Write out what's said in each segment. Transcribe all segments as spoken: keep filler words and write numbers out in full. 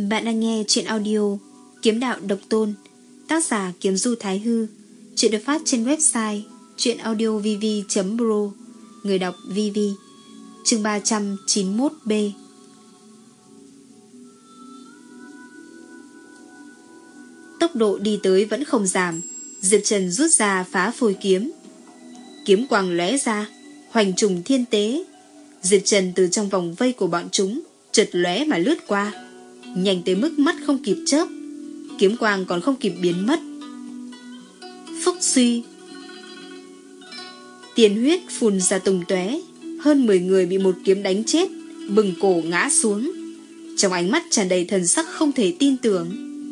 Bạn đang nghe chuyện audio Kiếm Đạo Độc Tôn, tác giả Kiếm Du Thái Hư. Chuyện được phát trên website chuyenaudiovv chấm pro. Người đọc vê vê. Chương ba trăm chín mươi mốt B. Tốc độ đi tới vẫn không giảm. Diệp Trần rút ra phá phôi kiếm. Kiếm quang lóe ra, hoành trùng thiên tế. Diệp Trần từ trong vòng vây của bọn chúng chợt lóe mà lướt qua, nhanh tới mức mắt không kịp chớp. Kiếm quang còn không kịp biến mất. Phốc suy, tiền huyết phun ra tung tóe. Hơn mười người bị một kiếm đánh chết, bừng cổ ngã xuống. Trong ánh mắt tràn đầy thần sắc không thể tin tưởng.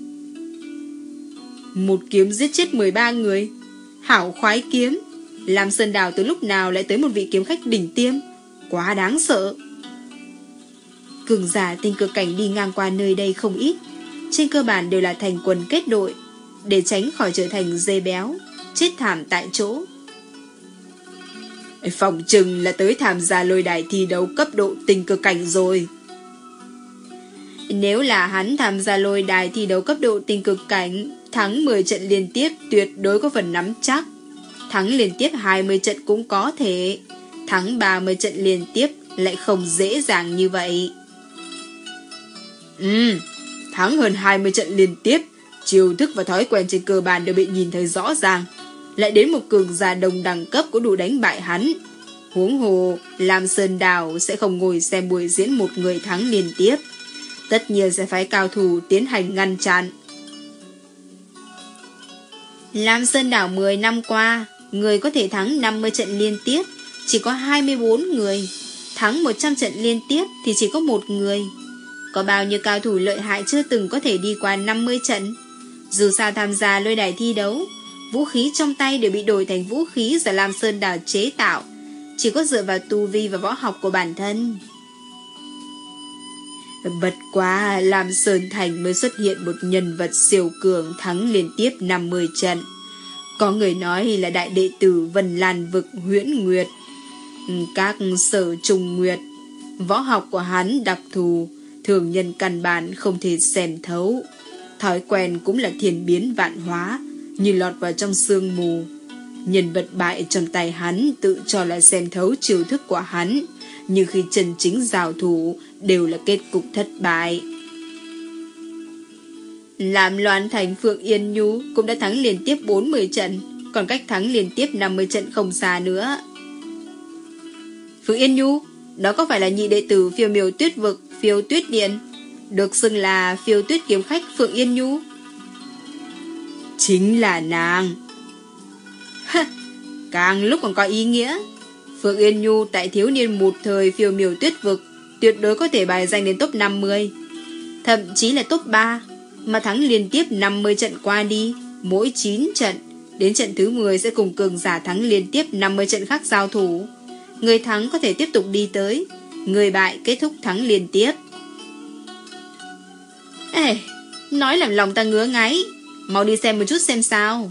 Một kiếm giết chết mười ba người. Hảo khoái kiếm. Lam Sơn Đảo từ lúc nào lại tới một vị kiếm khách đỉnh tiêm, quá đáng sợ. Cường giả tinh cực cảnh đi ngang qua nơi đây không ít, trên cơ bản đều là thành quần kết đội, để tránh khỏi trở thành dê béo, chết thảm tại chỗ. Phòng chừng là tới tham gia lôi đài thi đấu cấp độ tinh cực cảnh rồi. Nếu là hắn tham gia lôi đài thi đấu cấp độ tinh cực cảnh, thắng mười trận liên tiếp tuyệt đối có phần nắm chắc. Thắng liên tiếp hai mươi trận cũng có thể, thắng ba mươi trận liên tiếp lại không dễ dàng như vậy. Ừ, thắng hơn hai mươi trận liên tiếp, chiêu thức và thói quen trên cơ bản đều bị nhìn thấy rõ ràng. Lại đến một cường giả đồng đẳng cấp có đủ đánh bại hắn. Huống hồ, Lam Sơn Đảo sẽ không ngồi xem buổi diễn một người thắng liên tiếp, tất nhiên sẽ phải cao thủ tiến hành ngăn chặn. Lam Sơn Đảo mười năm qua, người có thể thắng năm mươi trận liên tiếp chỉ có hai mươi bốn người, thắng một trăm trận liên tiếp thì chỉ có một người. Có bao nhiêu cao thủ lợi hại chưa từng có thể đi qua năm mươi trận. Dù sao tham gia lôi đài thi đấu, vũ khí trong tay đều bị đổi thành vũ khí do Lam Sơn Đảo chế tạo, chỉ có dựa vào tu vi và võ học của bản thân. Bất quá Lam Sơn Thành mới xuất hiện một nhân vật siêu cường thắng liên tiếp năm mươi trận. Có người nói là đại đệ tử Vân Lan vực Huyễn Nguyệt, các sở trùng nguyệt. Võ học của hắn đặc thù, thường nhân căn bản không thể xem thấu. Thói quen cũng là thiên biến vạn hóa, như lọt vào trong sương mù. Nhân vật bại trong tay hắn tự cho là xem thấu chiêu thức của hắn, nhưng khi chân chính giao thủ đều là kết cục thất bại. Làm Loan Thành Phượng Yên Nhu cũng đã thắng liên tiếp bốn mươi trận, còn cách thắng liên tiếp năm mươi trận không xa nữa. Phượng Yên Nhu, đó có phải là nhị đệ tử Phiêu Miểu Tuyết Vực, Phiêu Tuyết Điện, được xưng là Phiêu Tuyết kiếm khách Phượng Yên Nhu? Chính là nàng. Càng lúc còn có ý nghĩa. Phượng Yên Nhu tại thiếu niên một thời Phiêu Miểu Tuyết Vực tuyệt đối có thể bài danh đến top năm mươi, thậm chí là top ba, mà thắng liên tiếp năm mươi trận qua đi, mỗi chín trận, đến trận thứ mười sẽ cùng cường giả thắng liên tiếp năm mươi trận khác giao thủ. Người thắng có thể tiếp tục đi tới, người bại kết thúc thắng liên tiếp. Ê, nói làm lòng ta ngứa ngáy, mau đi xem một chút xem sao.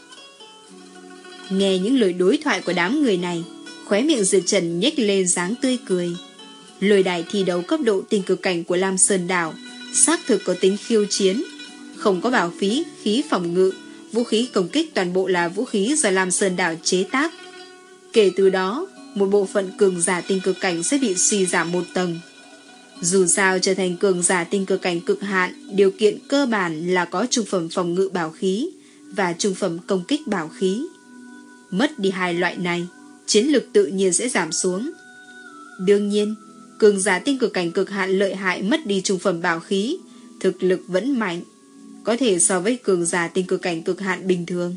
Nghe những lời đối thoại của đám người này, khóe miệng Diệp Trần nhếch lên dáng tươi cười. Lôi đài thi đấu cấp độ tinh cực cảnh của Lam Sơn Đảo xác thực có tính khiêu chiến, không có bảo phí, khí phòng ngự, vũ khí công kích toàn bộ là vũ khí do Lam Sơn Đảo chế tác. Kể từ đó, một bộ phận cường giả tinh cực cảnh sẽ bị suy giảm một tầng. Dù sao trở thành cường giả tinh cực cảnh cực hạn, điều kiện cơ bản là có trung phẩm phòng ngự bảo khí và trung phẩm công kích bảo khí. Mất đi hai loại này, chiến lực tự nhiên sẽ giảm xuống. Đương nhiên, cường giả tinh cực cảnh cực hạn lợi hại mất đi trung phẩm bảo khí, thực lực vẫn mạnh, có thể so với cường giả tinh cực cảnh cực hạn bình thường.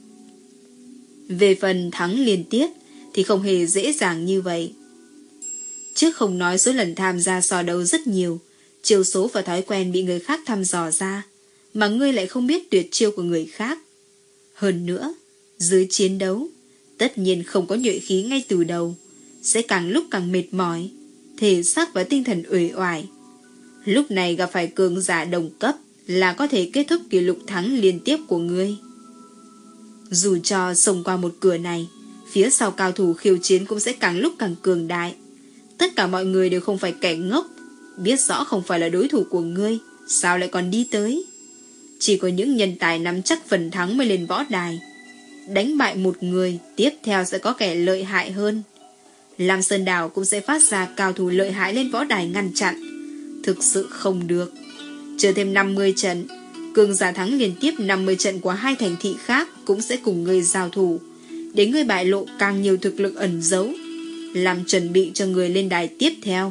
Về phần thắng liên tiếp thì không hề dễ dàng như vậy. Trước không nói số lần tham gia so đấu rất nhiều, chiêu số và thói quen bị người khác thăm dò ra, mà ngươi lại không biết tuyệt chiêu của người khác. Hơn nữa, dưới chiến đấu, tất nhiên không có nhuệ khí ngay từ đầu, sẽ càng lúc càng mệt mỏi, thể xác và tinh thần uể oải. Lúc này gặp phải cường giả đồng cấp là có thể kết thúc kỷ lục thắng liên tiếp của ngươi. Dù cho xông qua một cửa này, phía sau cao thủ khiêu chiến cũng sẽ càng lúc càng cường đại. Tất cả mọi người đều không phải kẻ ngốc, biết rõ không phải là đối thủ của ngươi, sao lại còn đi tới? Chỉ có những nhân tài nắm chắc phần thắng mới lên võ đài. Đánh bại một người, tiếp theo sẽ có kẻ lợi hại hơn. Lam Sơn Đảo cũng sẽ phát ra cao thủ lợi hại lên võ đài ngăn chặn. Thực sự không được. Chờ thêm năm mươi trận, cường giả thắng liên tiếp năm mươi trận của hai thành thị khác cũng sẽ cùng ngươi giao thủ, để ngươi bại lộ càng nhiều thực lực ẩn giấu, làm chuẩn bị cho người lên đài tiếp theo.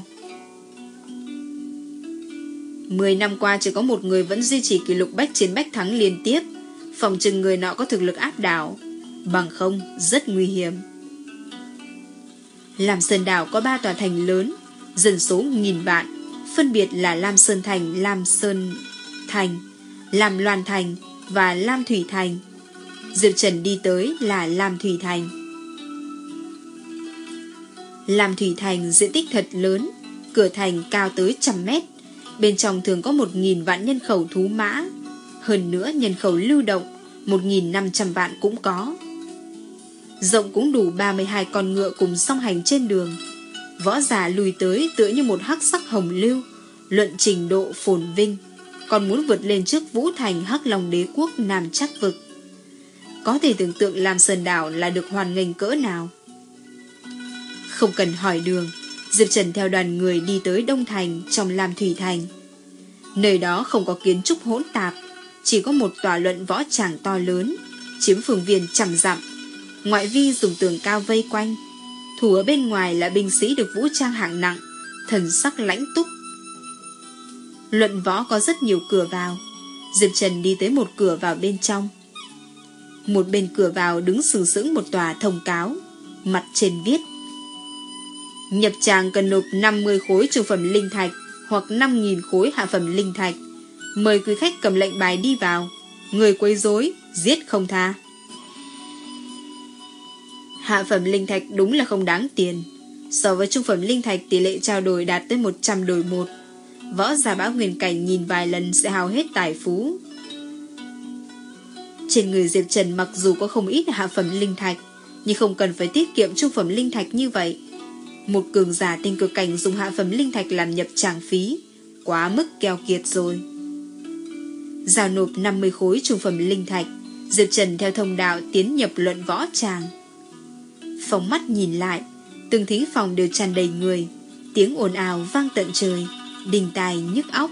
Mười năm qua chỉ có một người vẫn duy trì kỷ lục bách chiến bách thắng liên tiếp, phòng chừng người nọ có thực lực áp đảo, bằng không rất nguy hiểm. Lam Sơn Đảo có ba tòa thành lớn, dân số nghìn vạn, phân biệt là Lam Sơn Thành, Lam Sơn Thành, Lam Loan Thành và Lam Thủy Thành. Diệp Trần đi tới là Lam Thủy Thành. Lam Thủy Thành diện tích thật lớn, cửa thành cao tới trăm mét, bên trong thường có một nghìn vạn nhân khẩu thú mã, hơn nữa nhân khẩu lưu động một nghìn năm trăm vạn cũng có. Rộng cũng đủ ba mươi hai con ngựa cùng song hành trên đường. Võ giả lùi tới tựa như một hắc sắc hồng lưu, luận trình độ phồn vinh, còn muốn vượt lên trước Vũ Thành Hắc Long Đế Quốc Nam Trắc Vực. Có thể tưởng tượng Lam Sơn Đảo là được hoan nghênh cỡ nào. Không cần hỏi đường, Diệp Trần theo đoàn người đi tới Đông Thành trong Lam Thủy Thành. Nơi đó không có kiến trúc hỗn tạp, chỉ có một tòa luận võ tràng to lớn, chiếm phương viên trăm dặm. Ngoại vi dùng tường cao vây quanh, thủ ở bên ngoài là binh sĩ được vũ trang hạng nặng, thần sắc lãnh túc. Luận võ có rất nhiều cửa vào. Diệp Trần đi tới một cửa vào bên trong. Một bên cửa vào đứng sừng sững một tòa thông cáo, mặt trên viết: nhập tràng cần nộp năm mươi khối trung phẩm linh thạch hoặc năm nghìn khối hạ phẩm linh thạch. Mời quý khách cầm lệnh bài đi vào. Người quấy rối giết không tha. Hạ phẩm linh thạch đúng là không đáng tiền. So với trung phẩm linh thạch, tỷ lệ trao đổi đạt tới một trăm đổi một. Võ giả bão nguyên cảnh nhìn vài lần sẽ hao hết tài phú. Trên người Diệp Trần mặc dù có không ít hạ phẩm linh thạch, nhưng không cần phải tiết kiệm trung phẩm linh thạch như vậy. Một cường giả tinh cực cảnh dùng hạ phẩm linh thạch làm nhập tràng phí, quá mức keo kiệt rồi. Giao nộp năm mươi khối trung phẩm linh thạch, Diệp Trần theo thông đạo tiến nhập luận võ tràng. Phóng mắt nhìn lại, từng thính phòng đều tràn đầy người, tiếng ồn ào vang tận trời, đình tai nhức óc.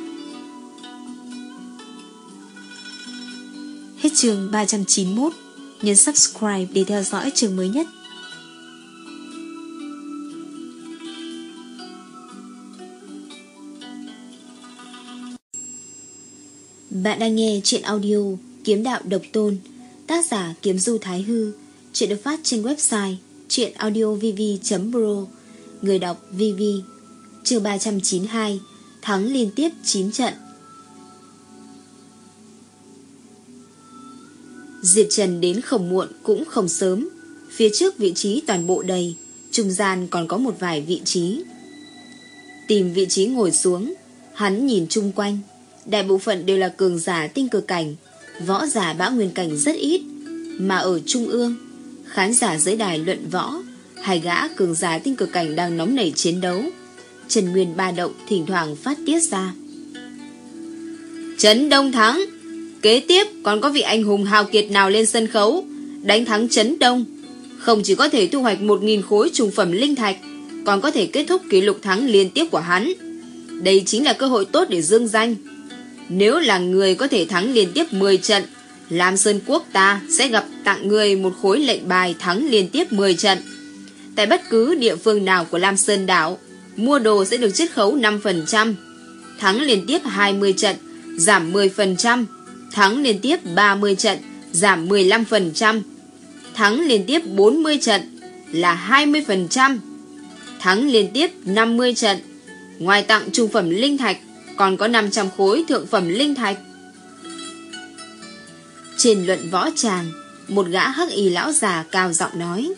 Hết chương ba trăm chín mươi mốt. Nhấn subscribe để theo dõi chương mới nhất. Bạn đang nghe truyện audio Kiếm Đạo Độc Tôn, tác giả Kiếm Du Thái Hư. Truyện được phát trên website truyệnaudiovv chấm pro. Người đọc vê vê. Chương ba trăm chín mươi hai. Thắng liên tiếp chín trận. Diệp Trần đến không muộn cũng không sớm. Phía trước vị trí toàn bộ đầy, trung gian còn có một vài vị trí. Tìm vị trí ngồi xuống, hắn nhìn chung quanh, đại bộ phận đều là cường giả tinh cực cảnh, võ giả bão nguyên cảnh rất ít. Mà ở trung ương, khán giả dưới đài luận võ, hai gã cường giả tinh cực cảnh đang nóng nảy chiến đấu. Trần Nguyên ba động thỉnh thoảng phát tiết ra. Trấn Đông thắng. Kế tiếp còn có vị anh hùng hào kiệt nào lên sân khấu, đánh thắng Trấn Đông, không chỉ có thể thu hoạch một nghìn khối trung phẩm linh thạch, còn có thể kết thúc kỷ lục thắng liên tiếp của hắn. Đây chính là cơ hội tốt để dương danh. Nếu là người có thể thắng liên tiếp mười trận, Lam Sơn Quốc ta sẽ gặp tặng người một khối lệnh bài thắng liên tiếp mười trận. Tại bất cứ địa phương nào của Lam Sơn đảo, mua đồ sẽ được chiết khấu năm phần trăm. Thắng liên tiếp hai mươi trận, giảm mười phần trăm. Thắng liên tiếp ba mươi trận, giảm mười lăm phần trăm. Thắng liên tiếp bốn mươi trận là hai mươi phần trăm. Thắng liên tiếp năm mươi trận, ngoài tặng trung phẩm linh thạch, còn có năm trăm khối thượng phẩm linh thạch. Trên luận võ tràng, một gã hắc y lão già cao giọng nói: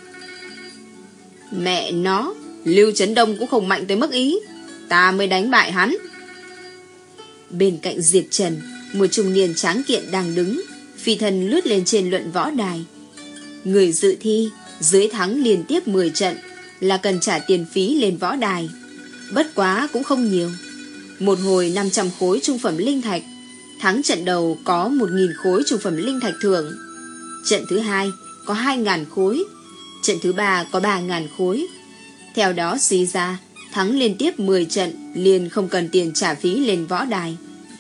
mẹ nó, Lưu Trấn Đông cũng không mạnh tới mức ý, ta mới đánh bại hắn. Bên cạnh Diệp Trần, một trung niên tráng kiện đang đứng, phi thân lướt lên trên luận võ đài. Người dự thi dưới thắng liên tiếp mười trận là cần trả tiền phí lên võ đài, bất quá cũng không nhiều. Một hồi năm trăm khối trung phẩm linh thạch. Thắng trận đầu có một nghìn khối trung phẩm linh thạch thưởng. Trận thứ hai có hai nghìn khối. Trận thứ ba có ba nghìn khối. Theo đó suy ra, thắng liên tiếp mười trận liền không cần tiền trả phí lên võ đài.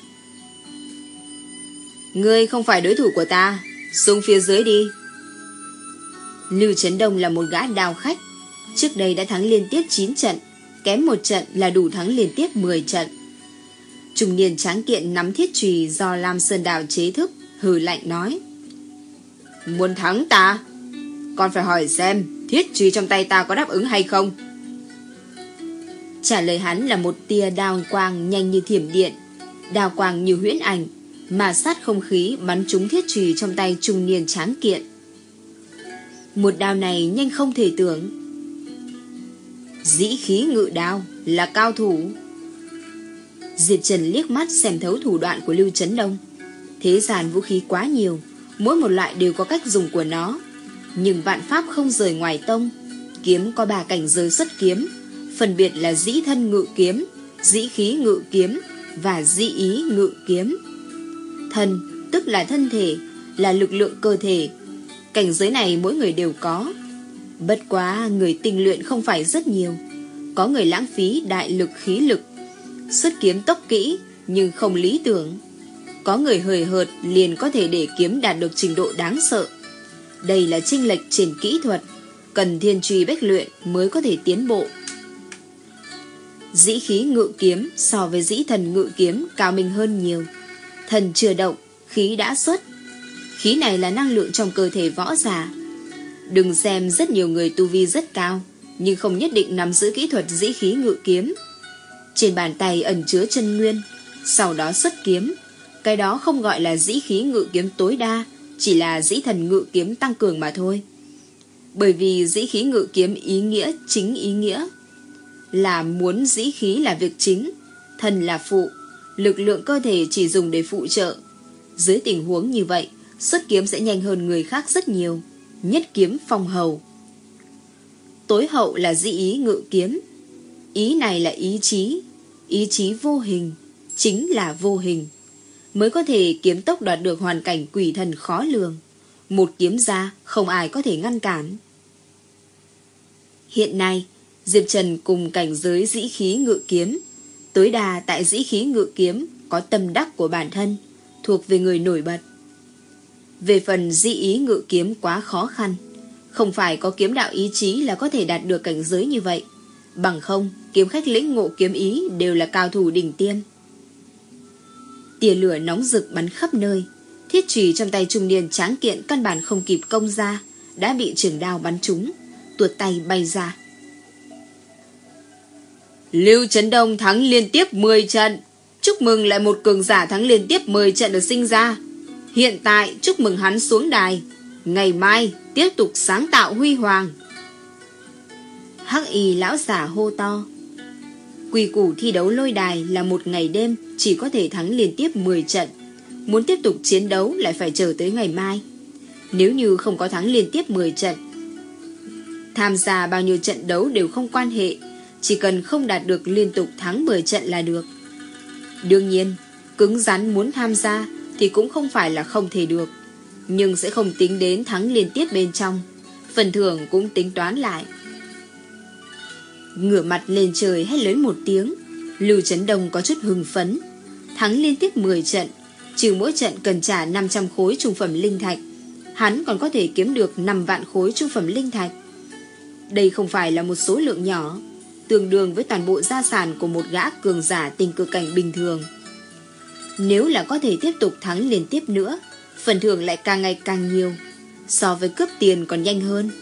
Ngươi không phải đối thủ của ta, xuống phía dưới đi. Lưu Trấn Đông là một gã đao khách. Trước đây đã thắng liên tiếp chín trận, kém một trận là đủ thắng liên tiếp mười trận. Trung niên tráng kiện nắm thiết chùy do Lam Sơn Đào chế thức, hừ lạnh nói: Muốn thắng ta, còn phải hỏi xem thiết chùy trong tay ta có đáp ứng hay không. Trả lời hắn là một tia đao quang nhanh như thiểm điện, đao quang như huyễn ảnh, mà sát không khí bắn trúng thiết chùy trong tay trung niên tráng kiện. Một đao này nhanh không thể tưởng. Dĩ khí ngự đao là cao thủ. Diệp Trần liếc mắt xem thấu thủ đoạn của Lưu Trấn Đông. Thế gian vũ khí quá nhiều, mỗi một loại đều có cách dùng của nó. Nhưng vạn pháp không rời ngoài tông. Kiếm có ba cảnh giới xuất kiếm, phân biệt là dĩ thân ngự kiếm, dĩ khí ngự kiếm và dĩ ý ngự kiếm. Thân tức là thân thể, là lực lượng cơ thể. Cảnh giới này mỗi người đều có. Bất quá người tinh luyện không phải rất nhiều. Có người lãng phí đại lực khí lực, xuất kiếm tốc kỹ nhưng không lý tưởng. Có người hời hợt liền có thể để kiếm đạt được trình độ đáng sợ. Đây là chênh lệch trên kỹ thuật, cần thiên truy bách luyện mới có thể tiến bộ. Dĩ khí ngự kiếm so với dĩ thần ngự kiếm cao minh hơn nhiều. Thần chưa động, khí đã xuất. Khí này là năng lượng trong cơ thể võ giả. Đừng xem rất nhiều người tu vi rất cao, nhưng không nhất định nắm giữ kỹ thuật dĩ khí ngự kiếm. Trên bàn tay ẩn chứa chân nguyên, sau đó xuất kiếm. Cái đó không gọi là dĩ khí ngự kiếm tối đa, chỉ là dĩ thần ngự kiếm tăng cường mà thôi. Bởi vì dĩ khí ngự kiếm ý nghĩa chính ý nghĩa là muốn dĩ khí là việc chính, thần là phụ, lực lượng cơ thể chỉ dùng để phụ trợ. Dưới tình huống như vậy, xuất kiếm sẽ nhanh hơn người khác rất nhiều. Nhất kiếm phong hầu. Tối hậu là dĩ ý ngự kiếm. Ý này là ý chí, ý chí vô hình, chính là vô hình, mới có thể kiếm tốc đoạt được hoàn cảnh quỷ thần khó lường. Một kiếm ra không ai có thể ngăn cản. Hiện nay Diệp Trần cùng cảnh giới dĩ khí ngự kiếm, tối đa tại dĩ khí ngự kiếm có tâm đắc của bản thân, thuộc về người nổi bật. Về phần dĩ ý ngự kiếm quá khó khăn, không phải có kiếm đạo ý chí là có thể đạt được cảnh giới như vậy. Bằng không, kiếm khách lĩnh ngộ kiếm ý đều là cao thủ đỉnh tiêm. Tia lửa nóng rực bắn khắp nơi. Thiết chùy trong tay trung niên tráng kiện căn bản không kịp công ra, đã bị trường đao bắn trúng, tuột tay bay ra. Lưu Trấn Đông thắng liên tiếp mười trận. Chúc mừng lại một cường giả thắng liên tiếp mười trận được sinh ra. Hiện tại chúc mừng hắn xuống đài. Ngày mai tiếp tục sáng tạo huy hoàng. Hắc y lão giả hô to. Quy củ thi đấu lôi đài là một ngày đêm chỉ có thể thắng liên tiếp mười trận. Muốn tiếp tục chiến đấu lại phải chờ tới ngày mai. Nếu như không có thắng liên tiếp mười trận, tham gia bao nhiêu trận đấu đều không quan hệ, chỉ cần không đạt được liên tục thắng mười trận là được. Đương nhiên, cứng rắn muốn tham gia thì cũng không phải là không thể được, nhưng sẽ không tính đến thắng liên tiếp bên trong. Phần thưởng cũng tính toán lại. Ngửa mặt lên trời hét lớn một tiếng, Lưu Trấn Đông có chút hưng phấn. Thắng liên tiếp mười trận, trừ mỗi trận cần trả năm trăm khối trung phẩm linh thạch, hắn còn có thể kiếm được năm vạn khối trung phẩm linh thạch. Đây không phải là một số lượng nhỏ, tương đương với toàn bộ gia sản của một gã cường giả tình cực cảnh bình thường. Nếu là có thể tiếp tục thắng liên tiếp nữa, phần thưởng lại càng ngày càng nhiều, so với cướp tiền còn nhanh hơn.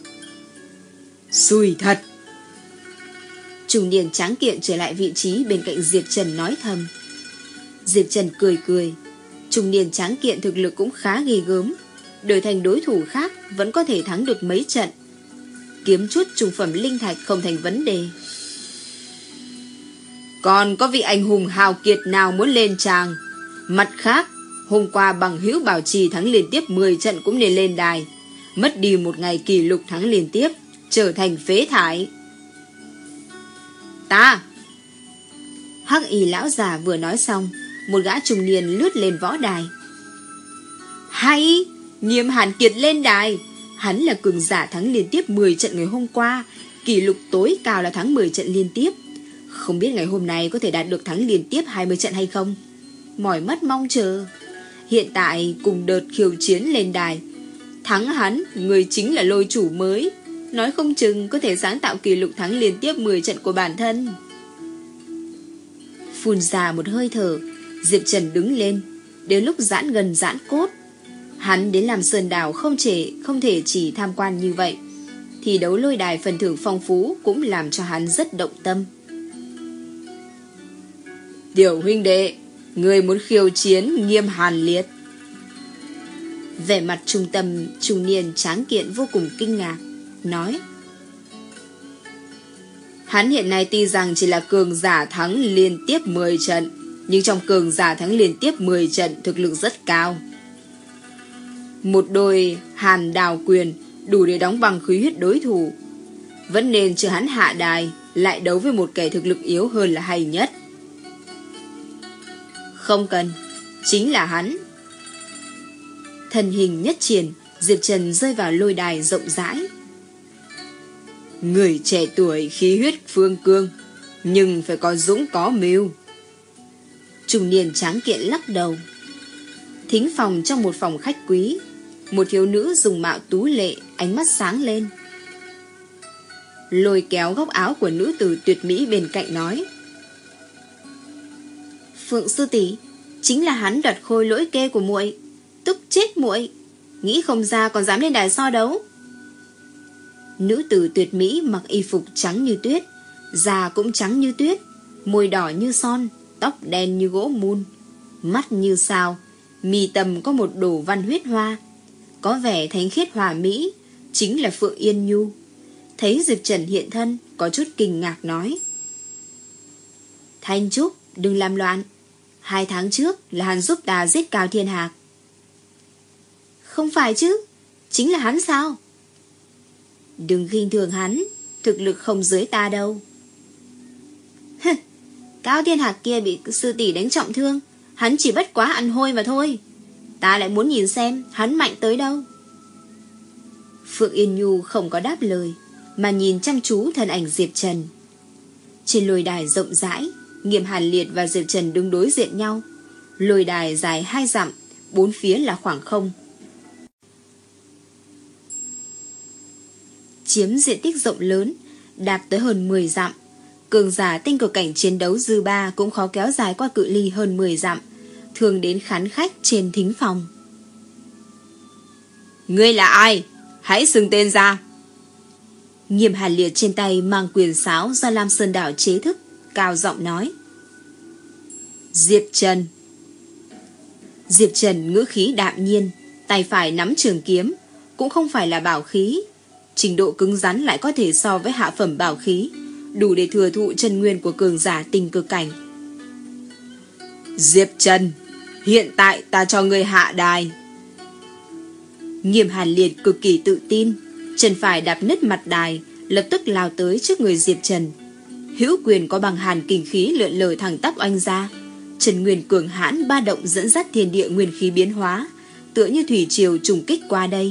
Xui thật. Trung niên tráng kiện trở lại vị trí bên cạnh Diệp Trần nói thầm. Diệp Trần cười cười. Trung niên tráng kiện thực lực cũng khá ghê gớm, đổi thành đối thủ khác vẫn có thể thắng được mấy trận. Kiếm chút trung phẩm linh thạch không thành vấn đề. Còn có vị anh hùng hào kiệt nào muốn lên tràng? Mặt khác, hôm qua bằng hữu bảo trì thắng liên tiếp mười trận cũng nên lên đài. Mất đi một ngày kỷ lục thắng liên tiếp, trở thành phế thải. Ta. Hắc y lão già vừa nói xong, một gã trung niên lướt lên võ đài. Hay! Nghiêm Hàn Kiệt lên đài! Hắn là cường giả thắng liên tiếp mười trận ngày hôm qua, kỷ lục tối cao là thắng mười trận liên tiếp. Không biết ngày hôm nay có thể đạt được thắng liên tiếp hai mươi trận hay không? Mỏi mắt mong chờ. Hiện tại cùng đợt khiêu chiến lên đài, thắng hắn, người chính là lôi chủ mới. Nói không chừng có thể sáng tạo kỷ lục thắng liên tiếp mười trận của bản thân. Phun ra một hơi thở, Diệp Trần đứng lên. Đến lúc giãn gần giãn cốt, hắn đến làm Sơn Đảo không thể, không thể chỉ tham quan như vậy. Thi đấu lôi đài phần thưởng phong phú cũng làm cho hắn rất động tâm. Tiểu huynh đệ, người muốn khiêu chiến Nghiêm Hàn Liệt. Vẻ mặt trung tâm trung niên tráng kiện vô cùng kinh ngạc, nói: Hắn hiện nay tuy rằng chỉ là cường giả thắng liên tiếp mười trận, nhưng trong cường giả thắng liên tiếp mười trận thực lực rất cao. Một đôi hàn đào quyền đủ để đóng băng khí huyết đối thủ. Vẫn nên chờ hắn hạ đài, lại đấu với một kẻ thực lực yếu hơn là hay nhất. Không cần, chính là hắn. Thân hình nhất triển, Diệp Trần rơi vào lôi đài rộng rãi. Người trẻ tuổi khí huyết phương cương, nhưng phải có dũng có mưu. Trung niên tráng kiện lắc đầu. Thính phòng trong một phòng khách quý, một thiếu nữ dùng mạo tú lệ, ánh mắt sáng lên. Lôi kéo góc áo của nữ tử tuyệt mỹ bên cạnh nói: Phượng sư tỷ, chính là hắn đoạt khôi lỗi kê của muội, tức chết muội, nghĩ không ra còn dám lên đài so đấu. Nữ tử tuyệt mỹ mặc y phục trắng như tuyết, da cũng trắng như tuyết, môi đỏ như son, tóc đen như gỗ mun, mắt như sao, mi tầm có một đổ văn huyết hoa, có vẻ thánh khiết hòa mỹ, chính là Phượng Yên Nhu. Thấy Diệp Trần hiện thân, có chút kinh ngạc nói: Thanh Trúc, đừng làm loạn. Hai tháng trước là hắn giúp ta giết Cao Thiên Hạc. Không phải chứ, chính là hắn sao? Đừng khinh thường hắn, thực lực không dưới ta đâu. Cao Thiên Hạc kia bị sư tỷ đánh trọng thương, hắn chỉ bất quá ăn hôi mà thôi. Ta lại muốn nhìn xem hắn mạnh tới đâu. Phượng Yên Nhu không có đáp lời, mà nhìn chăm chú thân ảnh Diệp Trần. Trên lôi đài rộng rãi, Nghiêm Hàn Liệt và Diệp Trần đứng đối diện nhau. Lôi đài dài hai dặm, bốn phía là khoảng không, chiếm diện tích rộng lớn, đạt tới hơn mười dặm. Cường giả tinh cực cảnh chiến đấu dư ba cũng khó kéo dài qua cự ly hơn mười dặm, thường đến khán khách trên thính phòng. Ngươi là ai? Hãy xưng tên ra. Nghiêm Hàn Liệt trên tay mang quyền sáo do Lam Sơn Đảo chế thức, cao giọng nói: Diệp Trần. Diệp Trần ngữ khí đạm nhiên, tay phải nắm trường kiếm, cũng không phải là bảo khí, trình độ cứng rắn lại có thể so với hạ phẩm bảo khí, đủ để thừa thụ chân nguyên của cường giả tinh cực cảnh. Diệp Trần, hiện tại ta cho ngươi hạ đài. Nghiêm Hàn Liệt cực kỳ tự tin, chân phải đạp nứt mặt đài, lập tức lao tới trước người Diệp Trần. Hữu quyền có bằng hàn kinh khí lượn lờ thẳng tắp oanh ra, chân nguyên cường hãn ba động dẫn dắt thiên địa nguyên khí biến hóa, tựa như thủy triều trùng kích qua đây.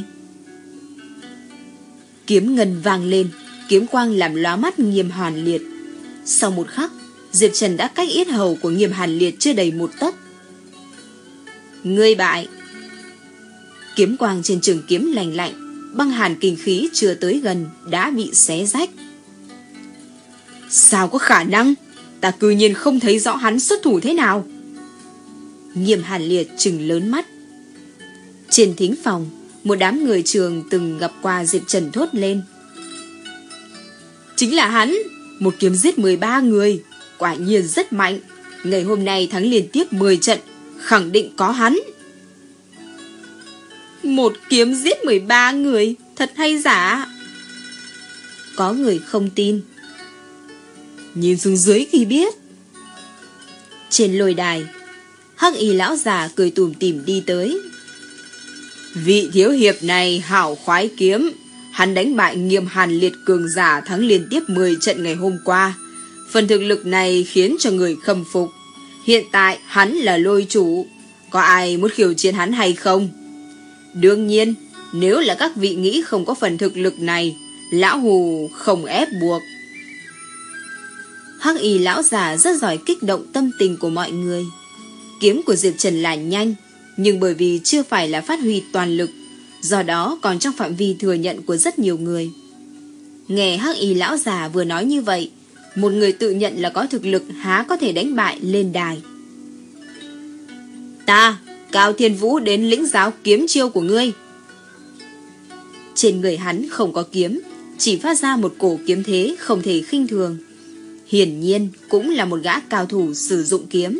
Kiếm ngân vang lên, kiếm quang làm lóa mắt Nghiêm Hàn Liệt. Sau một khắc, Diệp Trần đã cách yết hầu của Nghiêm Hàn Liệt chưa đầy một tấc. Ngươi bại. Kiếm quang trên trường kiếm lạnh lạnh, băng hàn kinh khí chưa tới gần đã bị xé rách. Sao có khả năng? Ta cư nhiên không thấy rõ hắn xuất thủ thế nào. Nghiêm Hàn Liệt trừng lớn mắt. Trên thính phòng, một đám người trường từng gặp qua Diệp Trần thốt lên: Chính là hắn, một kiếm giết mười ba người, quả nhiên rất mạnh. Ngày hôm nay thắng liên tiếp mười trận, khẳng định có hắn. Một kiếm giết mười ba người, thật hay giả? Có người không tin. Nhìn xuống dưới thì biết. Trên lôi đài, Hắc Y lão già cười tủm tỉm đi tới. Vị thiếu hiệp này hảo khoái kiếm, hắn đánh bại Nghiêm Hàn Liệt cường giả thắng liên tiếp mười trận ngày hôm qua, Phần thực lực này khiến cho người khâm phục. Hiện tại hắn là lôi chủ, có ai muốn khiêu chiến hắn hay không? Đương nhiên, nếu là các vị nghĩ không có phần thực lực này, lão hù không ép buộc. Hắc y lão già rất giỏi kích động tâm tình của mọi người. Kiếm của Diệp Trần là nhanh, nhưng bởi vì chưa phải là phát huy toàn lực, do đó còn trong phạm vi thừa nhận của rất nhiều người. Nghe Hắc y lão già vừa nói như vậy, một người tự nhận là có thực lực há có thể đánh bại lên đài. Ta, Cao Thiên Vũ đến lĩnh giáo kiếm chiêu của ngươi. Trên người hắn không có kiếm, chỉ phát ra một cổ kiếm thế không thể khinh thường. Hiển nhiên cũng là một gã cao thủ sử dụng kiếm.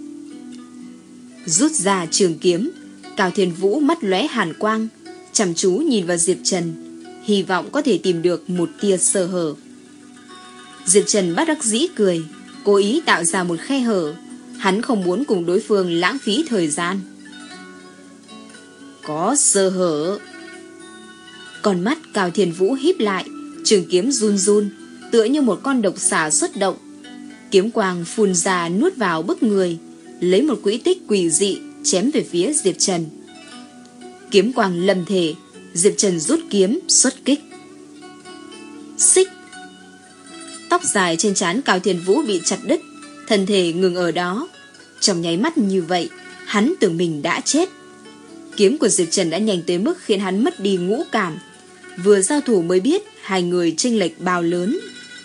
Rút ra trường kiếm, Cao Thiên Vũ mắt lóe hàn quang, chăm chú nhìn vào Diệp Trần, hy vọng có thể tìm được một tia sơ hở. Diệp Trần bất đắc dĩ cười, cố ý tạo ra một khe hở. Hắn không muốn cùng đối phương lãng phí thời gian. Có sơ hở. Con mắt Cao Thiên Vũ híp lại, trường kiếm run run, tựa như một con độc xà xuất động. Kiếm quang phun ra nuốt vào bức người, lấy một quỹ tích quỷ dị chém về phía Diệp Trần. Kiếm quang lâm thể, Diệp Trần rút kiếm xuất kích. Xích. Tóc dài trên trán Cao Thiên Vũ bị chặt đứt, thân thể ngừng ở đó. Trong nháy mắt như vậy, hắn tưởng mình đã chết. Kiếm của Diệp Trần đã nhanh tới mức khiến hắn mất đi ngũ cảm. Vừa giao thủ mới biết hai người chênh lệch bao lớn.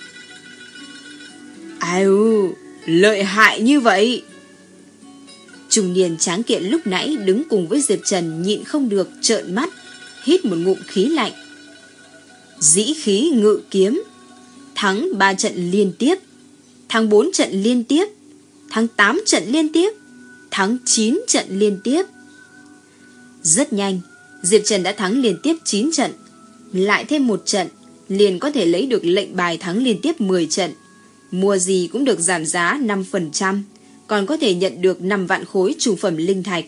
Ai u, lợi hại như vậy. Trung niên tráng kiện lúc nãy đứng cùng với Diệp Trần nhịn không được trợn mắt, hít một ngụm khí lạnh. Dĩ khí ngự kiếm, thắng ba trận liên tiếp, thắng bốn trận liên tiếp, thắng tám trận liên tiếp, thắng chín trận liên tiếp. Rất nhanh, Diệp Trần đã thắng liên tiếp chín trận, lại thêm một trận, liền có thể lấy được lệnh bài thắng liên tiếp mười trận. Mua gì cũng được giảm giá năm phần trăm, còn có thể nhận được năm vạn khối trung phẩm linh thạch.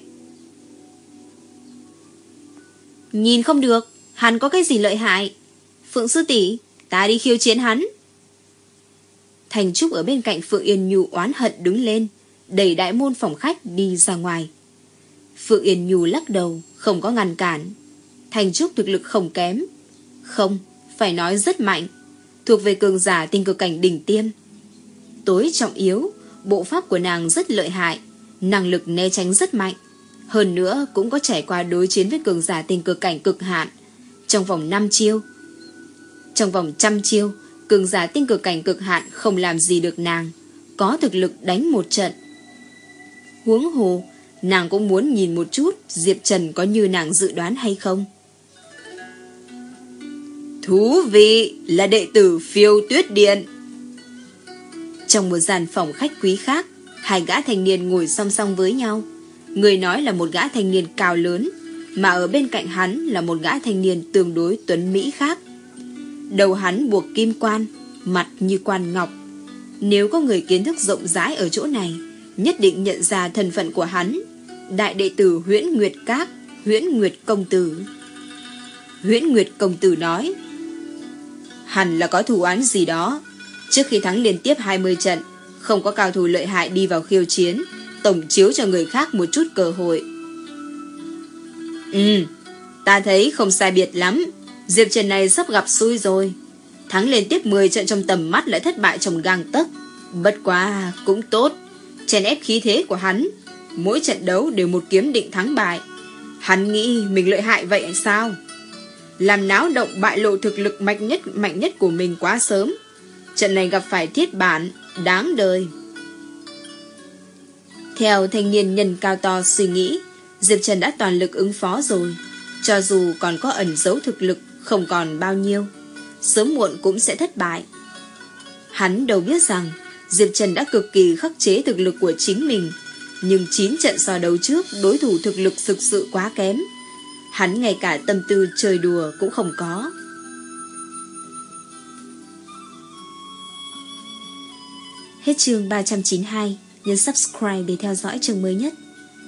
Nhìn không được, hắn có cái gì lợi hại. Phượng sư tỷ, ta đi khiêu chiến hắn. Thành Trúc ở bên cạnh Phượng Yên Nhu oán hận đứng lên, đẩy đại môn phòng khách đi ra ngoài. Phượng Yên Nhu lắc đầu, không có ngăn cản. Thành Trúc thực lực không kém, không, phải nói rất mạnh, thuộc về cường giả tinh cực cảnh đỉnh tiêm. Tối trọng yếu, bộ pháp của nàng rất lợi hại, năng lực né tránh rất mạnh. Hơn nữa cũng có trải qua đối chiến với cường giả tinh cực cảnh cực hạn. Trong vòng năm chiêu, trong vòng trăm chiêu, cường giả tinh cực cảnh cực hạn không làm gì được nàng, có thực lực đánh một trận. Huống hồ, nàng cũng muốn nhìn một chút Diệp Trần có như nàng dự đoán hay không. Thú vị, là đệ tử Phiêu Tuyết Điện. Trong một gian phòng khách quý khác, hai gã thanh niên ngồi song song với nhau. Người nói là một gã thanh niên cao lớn, mà ở bên cạnh hắn là một gã thanh niên tương đối tuấn mỹ khác. Đầu hắn buộc kim quan, mặt như quan ngọc. Nếu có người kiến thức rộng rãi ở chỗ này, nhất định nhận ra thân phận của hắn. Đại đệ tử Huyễn Nguyệt Các, Huyễn Nguyệt Công Tử. Huyễn Nguyệt Công Tử nói, hẳn là có thù oán gì đó. Trước khi thắng liên tiếp hai mươi trận, không có cao thủ lợi hại đi vào khiêu chiến, tổng chiếu cho người khác một chút cơ hội. Ừ, ta thấy không sai biệt lắm. Diệp Trần này sắp gặp xui rồi. Thắng liên tiếp mười trận trong tầm mắt lại thất bại trong gang tấc. Bất quá cũng tốt, chèn ép khí thế của hắn. Mỗi trận đấu đều một kiếm định thắng bại. Hắn nghĩ mình lợi hại vậy sao? Làm náo động bại lộ thực lực mạnh nhất mạnh nhất của mình quá sớm. Trận này gặp phải thiết bản, đáng đời. Theo thanh niên nhân cao to suy nghĩ, Diệp Trần đã toàn lực ứng phó rồi. Cho dù còn có ẩn giấu thực lực không còn bao nhiêu, sớm muộn cũng sẽ thất bại. Hắn đâu biết rằng Diệp Trần đã cực kỳ khắc chế thực lực của chính mình. Nhưng chín trận so đấu trước, đối thủ thực lực thực sự quá kém. Hắn ngay cả tâm tư chơi đùa cũng không có. Hết chương ba trăm chín mươi hai. Nhấn subscribe để theo dõi chương mới nhất.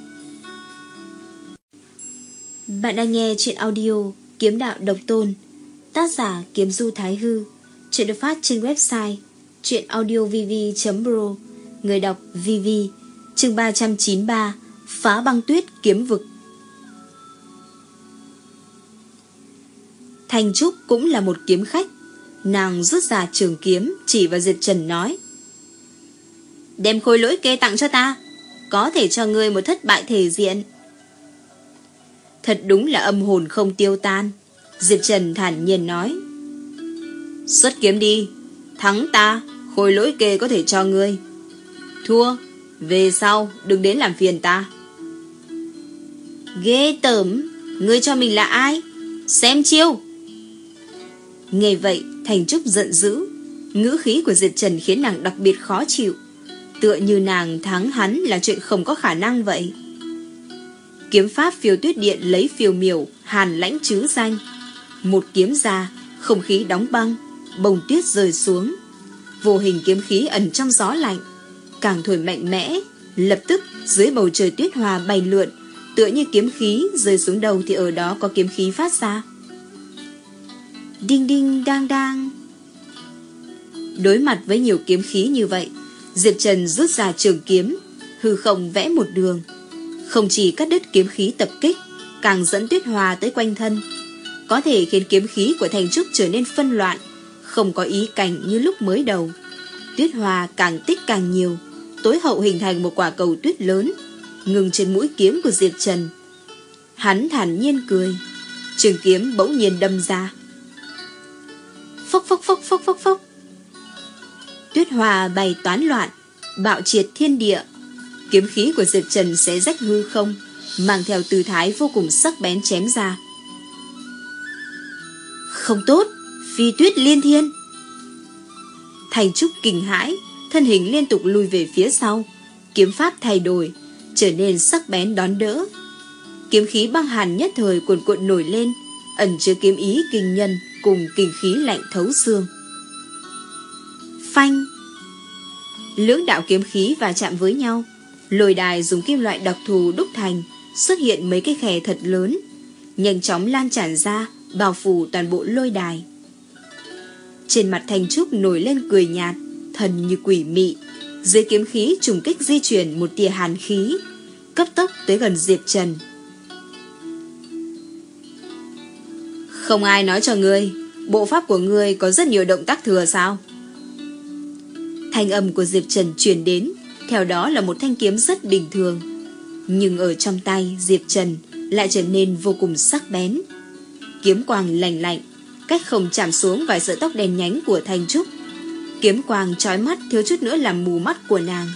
Bạn đang nghe chuyện audio Kiếm Đạo Độc Tôn, tác giả Kiếm Du Thái Hư. Chuyện được phát trên website Truyện audio vv chấm pro. Người đọc vê vê. Chương ba trăm chín mươi ba. Phá băng tuyết kiếm vực. Thanh Trúc cũng là một kiếm khách. Nàng rút ra trường kiếm, chỉ vào Diệp Trần nói: đem khôi lỗi kê tặng cho ta, có thể cho ngươi một thất bại thể diện. Thật đúng là âm hồn không tiêu tan. Diệp Trần thản nhiên nói: xuất kiếm đi, thắng ta, khôi lỗi kê có thể cho ngươi. Thua, về sau đừng đến làm phiền ta. Ghê tởm, ngươi cho mình là ai? Xem chiêu. Nghe vậy, Thanh Trúc giận dữ. Ngữ khí của Diệp Trần khiến nàng đặc biệt khó chịu, tựa như nàng thắng hắn là chuyện không có khả năng vậy. Kiếm pháp Phiêu Tuyết Điện lấy phiêu miểu, hàn lãnh chứ danh. Một kiếm ra, không khí đóng băng, bông tuyết rơi xuống. Vô hình kiếm khí ẩn trong gió lạnh, càng thổi mạnh mẽ. Lập tức dưới bầu trời tuyết hòa bay lượn, tựa như kiếm khí rơi xuống đầu thì ở đó có kiếm khí phát ra. Đinh đinh đang đang. Đối mặt với nhiều kiếm khí như vậy, Diệp Trần rút ra trường kiếm, hư không vẽ một đường, không chỉ cắt đứt kiếm khí tập kích, càng dẫn tuyết hòa tới quanh thân, có thể khiến kiếm khí của Thanh Trúc trở nên phân loạn, không có ý cảnh như lúc mới đầu. Tuyết hòa càng tích càng nhiều, tối hậu hình thành một quả cầu tuyết lớn, ngừng trên mũi kiếm của Diệp Trần. Hắn thản nhiên cười, trường kiếm bỗng nhiên đâm ra. Phốc phốc phốc phốc phốc phốc. Tuyết hòa bay toán loạn, bạo triệt thiên địa. Kiếm khí của Diệp Trần sẽ rách hư không, mang theo tư thái vô cùng sắc bén chém ra. Không tốt, phi tuyết liên thiên. Thanh Trúc kinh hãi, thân hình liên tục lùi về phía sau, kiếm pháp thay đổi, trở nên sắc bén đón đỡ. Kiếm khí băng hàn nhất thời cuồn cuộn nổi lên, ẩn chứa kiếm ý kinh nhân cùng kinh khí lạnh thấu xương. Phanh. Lưỡng đạo kiếm khí va chạm với nhau, lôi đài dùng kim loại đặc thù đúc thành, xuất hiện mấy cái khe thật lớn, nhanh chóng lan tràn ra, bao phủ toàn bộ lôi đài. Trên mặt Thanh Trúc nổi lên cười nhạt, thần như quỷ mị. Dưới kiếm khí trùng kích di chuyển một tia hàn khí, cấp tốc tới gần Diệp Trần. Không ai nói cho ngươi, bộ pháp của ngươi có rất nhiều động tác thừa sao? Thanh âm của Diệp Trần truyền đến, theo đó là một thanh kiếm rất bình thường, nhưng ở trong tay Diệp Trần lại trở nên vô cùng sắc bén. Kiếm quang lạnh lạnh, cách không chạm xuống vài sợi tóc đen nhánh của Thanh Trúc. Kiếm quang chói mắt thiếu chút nữa làm mù mắt của nàng.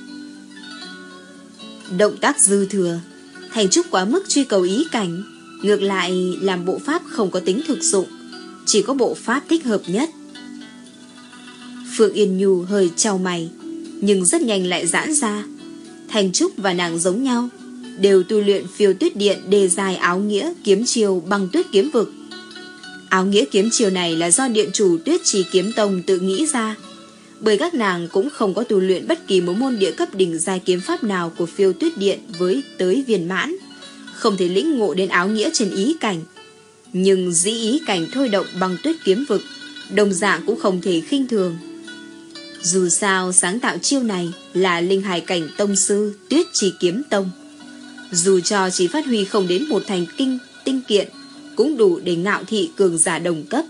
Động tác dư thừa, Thanh Trúc quá mức truy cầu ý cảnh, ngược lại làm bộ pháp không có tính thực dụng, chỉ có bộ pháp thích hợp nhất. Phượng Yên Nhu hơi chau mày, nhưng rất nhanh lại giãn ra. Thanh Trúc và nàng giống nhau, đều tu luyện Phiêu Tuyết Điện đề dài áo nghĩa kiếm chiêu băng tuyết kiếm vực. Áo nghĩa kiếm chiêu này là do điện chủ Tuyết Trì Kiếm Tông tự nghĩ ra, bởi các nàng cũng không có tu luyện bất kỳ một môn địa cấp đỉnh giai kiếm pháp nào của Phiêu Tuyết Điện với tới viên mãn, không thể lĩnh ngộ đến áo nghĩa trên ý cảnh. Nhưng dĩ ý cảnh thôi động băng tuyết kiếm vực, đồng dạng cũng không thể khinh thường. Dù sao sáng tạo chiêu này là linh hải cảnh tông sư Tuyết Trì Kiếm Tông, dù cho chỉ phát huy không đến một thành kinh tinh kiện, cũng đủ để ngạo thị cường giả đồng cấp.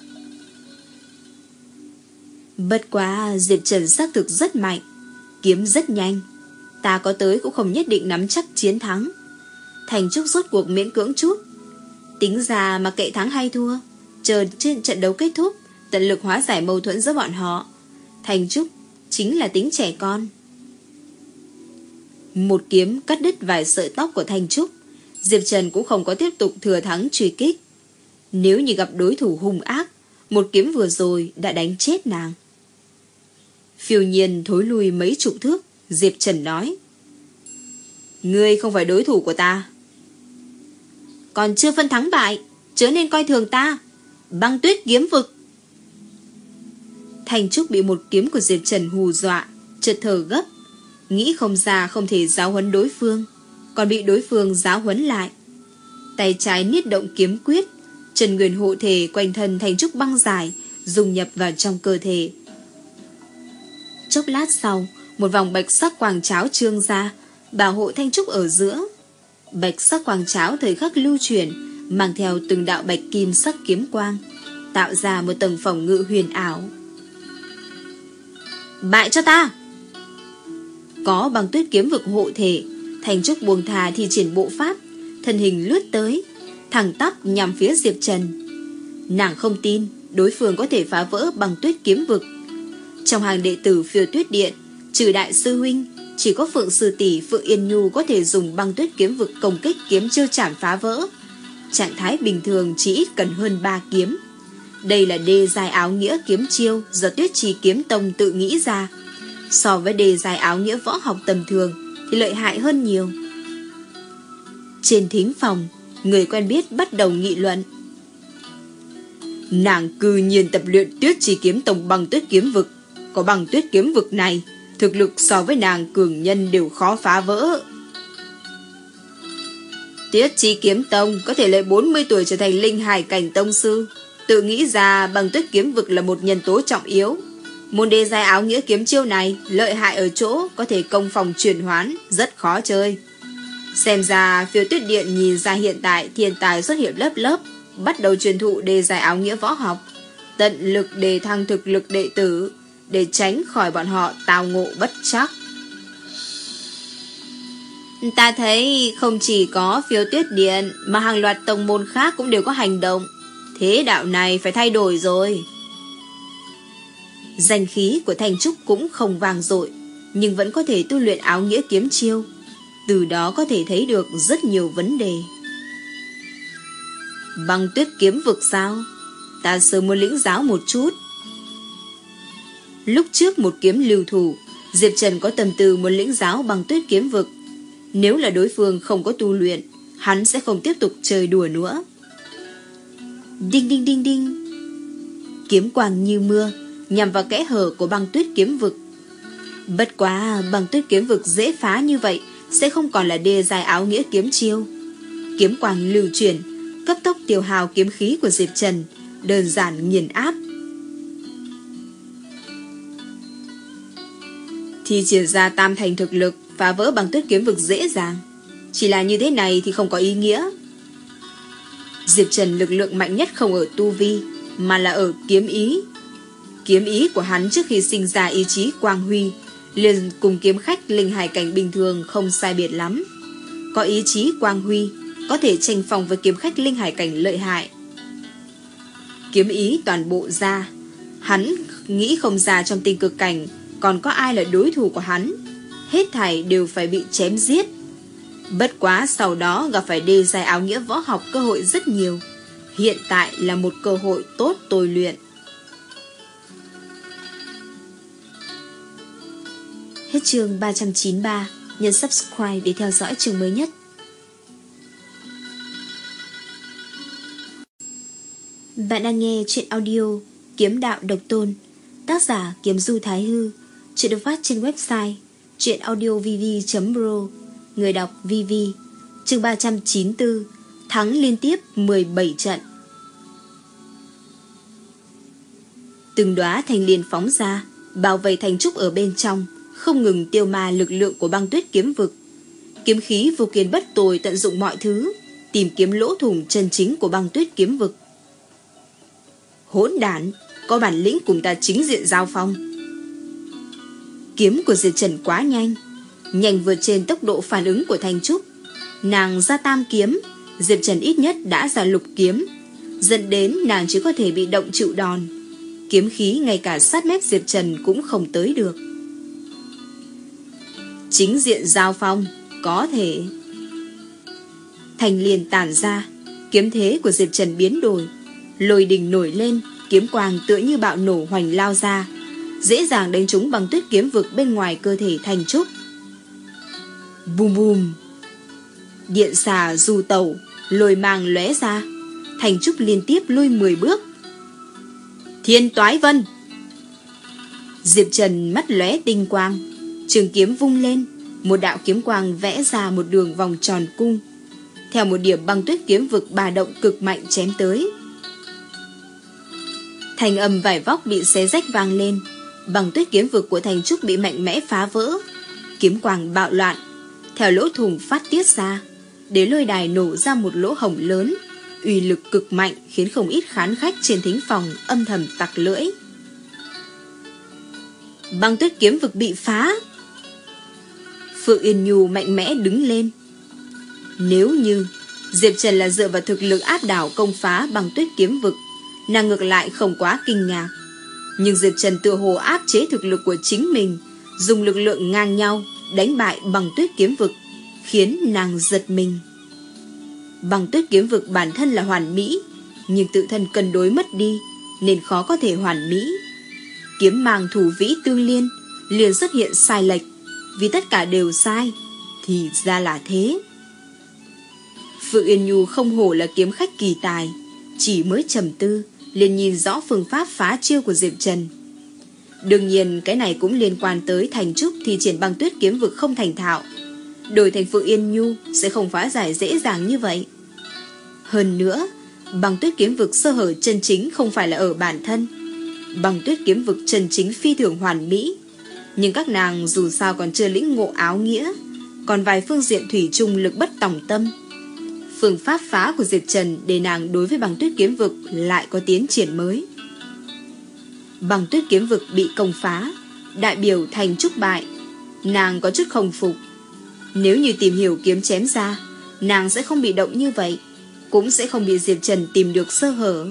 Bất quá Diệp Trần xác thực rất mạnh, kiếm rất nhanh, ta có tới cũng không nhất định nắm chắc chiến thắng. Thanh Trúc rốt cuộc miễn cưỡng chút, tính ra mà kệ thắng hay thua, chờ trên trận đấu kết thúc, tận lực hóa giải mâu thuẫn giữa bọn họ. Thanh Trúc chính là tính trẻ con. Một kiếm cắt đứt vài sợi tóc của Thanh Trúc, Diệp Trần cũng không có tiếp tục thừa thắng truy kích. Nếu như gặp đối thủ hung ác, một kiếm vừa rồi đã đánh chết nàng. Phiêu Nhiên thối lui mấy chục thước, Diệp Trần nói: ngươi không phải đối thủ của ta. Còn chưa phân thắng bại, chớ nên coi thường ta. Băng tuyết kiếm vực. Thanh Trúc bị một kiếm của Diệp Trần hù dọa, chợt thở gấp, nghĩ không ra không thể giáo huấn đối phương, còn bị đối phương giáo huấn lại. Tay trái niết động kiếm quyết, Trần Nguyên hộ thể quanh thân Thanh Trúc băng dài, dung nhập vào trong cơ thể. Chốc lát sau, một vòng bạch sắc quang cháo trương ra, bảo hộ Thanh Trúc ở giữa. Bạch sắc quang cháo thời khắc lưu chuyển, mang theo từng đạo bạch kim sắc kiếm quang, tạo ra một tầng phòng ngự huyền ảo. Bại cho ta! Có băng tuyết kiếm vực hộ thể, Thanh Trúc buông thà thì triển bộ pháp, thân hình lướt tới, thẳng tắp nhằm phía Diệp Trần. Nàng không tin đối phương có thể phá vỡ băng tuyết kiếm vực. Trong hàng đệ tử Phiêu Tuyết Điện, trừ đại sư huynh, chỉ có Phượng Sư tỷ Phượng Yên Nhu có thể dùng băng tuyết kiếm vực công kích kiếm chiêu chảm phá vỡ. Trạng thái bình thường chỉ ít cần hơn ba kiếm. Đây là đề dài áo nghĩa kiếm chiêu do Tuyết Trì Kiếm Tông tự nghĩ ra. So với đề dài áo nghĩa võ học tầm thường thì lợi hại hơn nhiều. Trên thính phòng, người quen biết bắt đầu nghị luận. Nàng cư nhiên tập luyện Tuyết Trì Kiếm Tông băng tuyết kiếm vực. Có băng tuyết kiếm vực này, thực lực so với nàng cường nhân đều khó phá vỡ. Tuyết Trì Kiếm Tông có thể lấy bốn mươi tuổi trở thành linh hải cảnh tông sư, tự nghĩ ra băng tuyết kiếm vực là một nhân tố trọng yếu. Môn đề dài áo nghĩa kiếm chiêu này lợi hại ở chỗ có thể công phòng chuyển hoán, rất khó chơi. Xem ra Phiêu Tuyết Điện nhìn ra hiện tại thiên tài xuất hiện lớp lớp, bắt đầu truyền thụ đề dài áo nghĩa võ học, tận lực đề thăng thực lực đệ tử, để tránh khỏi bọn họ tao ngộ bất trắc. Ta thấy không chỉ có Phiêu Tuyết Điện mà hàng loạt tông môn khác cũng đều có hành động. Thế đạo này phải thay đổi rồi. Danh khí của Thanh Trúc cũng không vang dội, nhưng vẫn có thể tu luyện áo nghĩa kiếm chiêu. Từ đó có thể thấy được rất nhiều vấn đề. Băng tuyết kiếm vực sao? Ta sớm muốn lĩnh giáo một chút. Lúc trước một kiếm lưu thủ, Diệp Trần có tâm tư muốn lĩnh giáo băng tuyết kiếm vực. Nếu là đối phương không có tu luyện, hắn sẽ không tiếp tục chơi đùa nữa. Đinh đinh đinh đinh. Kiếm quang như mưa nhằm vào kẽ hở của băng tuyết kiếm vực. Bất quá băng tuyết kiếm vực dễ phá như vậy sẽ không còn là đề dài áo nghĩa kiếm chiêu. Kiếm quang lưu chuyển, cấp tốc tiêu hao kiếm khí của Diệp Trần, đơn giản nghiền áp. Thì triển ra tam thành thực lực phá vỡ băng tuyết kiếm vực dễ dàng. Chỉ là như thế này thì không có ý nghĩa. Diệp Trần lực lượng mạnh nhất không ở tu vi, mà là ở kiếm ý. Kiếm ý của hắn trước khi sinh ra ý chí quang huy liền cùng kiếm khách linh hải cảnh bình thường không sai biệt lắm. Có ý chí quang huy, có thể tranh phong với kiếm khách linh hải cảnh lợi hại. Kiếm ý toàn bộ ra, hắn nghĩ không ra trong tinh cực cảnh còn có ai là đối thủ của hắn. Hết thảy đều phải bị chém giết. Bất quá sau đó gặp phải đề dài áo nghĩa võ học cơ hội rất nhiều. Hiện tại là một cơ hội tốt tôi luyện. Hết chương ba trăm chín mươi ba. Nhấn subscribe để theo dõi chương mới nhất. Bạn đang nghe chuyện audio Kiếm Đạo Độc Tôn, tác giả Kiếm Du Thái Hư. Chuyện được phát trên website chuyenaudiovv chấm pro. Người đọc vê vê. Chương ba trăm chín mươi tư. Thắng liên tiếp mười bảy trận. Từng đóa thanh liên phóng ra, bao vây Thanh Trúc ở bên trong, không ngừng tiêu ma lực lượng của băng tuyết kiếm vực. Kiếm khí vô kiên bất tồi tận dụng mọi thứ, tìm kiếm lỗ thủng chân chính của băng tuyết kiếm vực. Hỗn đản, có bản lĩnh cùng ta chính diện giao phong. Kiếm của Diệp Trần quá nhanh, nhanh vượt trên tốc độ phản ứng của Thanh Trúc. Nàng ra tam kiếm, Diệp Trần ít nhất đã ra lục kiếm, dẫn đến nàng chỉ có thể bị động chịu đòn. Kiếm khí ngay cả sát mép Diệp Trần cũng không tới được. Chính diện giao phong, có thể. Thanh liên tản ra, kiếm thế của Diệp Trần biến đổi, lôi đình nổi lên, kiếm quang tựa như bạo nổ hoành lao ra, dễ dàng đánh trúng băng tuyết kiếm vực bên ngoài cơ thể Thanh Trúc. Bùm bùm. Điện xà du tẩu, lôi mang lóe ra, Thanh Trúc liên tiếp lui mười bước. Thiên Toái Vân. Diệp Trần mắt lóe tinh quang, trường kiếm vung lên, một đạo kiếm quang vẽ ra một đường vòng tròn cung, theo một điểm băng tuyết kiếm vực bà động cực mạnh chém tới. Thành âm vải vóc bị xé rách vang lên, Băng tuyết kiếm vực của Thành Trúc bị mạnh mẽ phá vỡ, kiếm quang bạo loạn theo lỗ thủng phát tiết ra, để lôi đài nổ ra một lỗ hổng lớn, uy lực cực mạnh khiến không ít khán khách trên thính phòng âm thầm tặc lưỡi. Băng tuyết kiếm vực bị phá. Phượng Yên Nhu mạnh mẽ đứng lên. Nếu như Diệp Trần là dựa vào thực lực áp đảo công phá băng tuyết kiếm vực, nàng ngược lại không quá kinh ngạc. Nhưng Diệp Trần tựa hồ áp chế thực lực của chính mình, dùng lực lượng ngang nhau đánh bại băng tuyết kiếm vực, khiến nàng giật mình. Băng tuyết kiếm vực bản thân là hoàn mỹ, nhưng tự thân cân đối mất đi, nên khó có thể hoàn mỹ. Kiếm mang thủ vĩ tương liên, liền xuất hiện sai lệch, vì tất cả đều sai, thì ra là thế. Phượng Yên Nhu không hổ là kiếm khách kỳ tài, chỉ mới trầm tư, liền nhìn rõ phương pháp phá chiêu của Diệp Trần. Đương nhiên cái này cũng liên quan tới Thành Trúc thì triển băng tuyết kiếm vực không thành thạo. Đổi thành Phượng Yên Nhu sẽ không phá giải dễ dàng như vậy. Hơn nữa, băng tuyết kiếm vực sơ hở chân chính không phải là ở bản thân. Băng tuyết kiếm vực chân chính phi thường hoàn mỹ, nhưng các nàng dù sao còn chưa lĩnh ngộ áo nghĩa, còn vài phương diện thủy chung lực bất tòng tâm. Phương pháp phá của Diệp Trần để nàng đối với băng tuyết kiếm vực lại có tiến triển mới. Băng tuyết kiếm vực bị công phá, đại biểu Thành Trúc bại, nàng có chút không phục. Nếu như tìm hiểu kiếm chém ra, nàng sẽ không bị động như vậy, cũng sẽ không bị Diệp Trần tìm được sơ hở.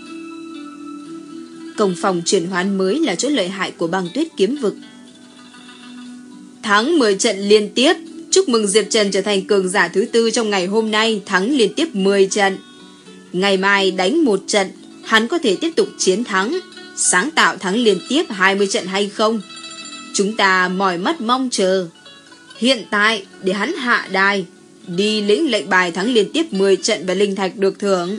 Công phòng chuyển hoán mới là chỗ lợi hại của băng tuyết kiếm vực. Thắng mười trận liên tiếp, chúc mừng Diệp Trần trở thành cường giả thứ tư trong ngày hôm nay, thắng liên tiếp mười trận. Ngày mai đánh một trận, hắn có thể tiếp tục chiến thắng, sáng tạo thắng liên tiếp hai mươi trận hay không? Chúng ta mỏi mắt mong chờ. Hiện tại để hắn hạ đài, đi lĩnh lệnh bài thắng liên tiếp mười trận và linh thạch được thưởng.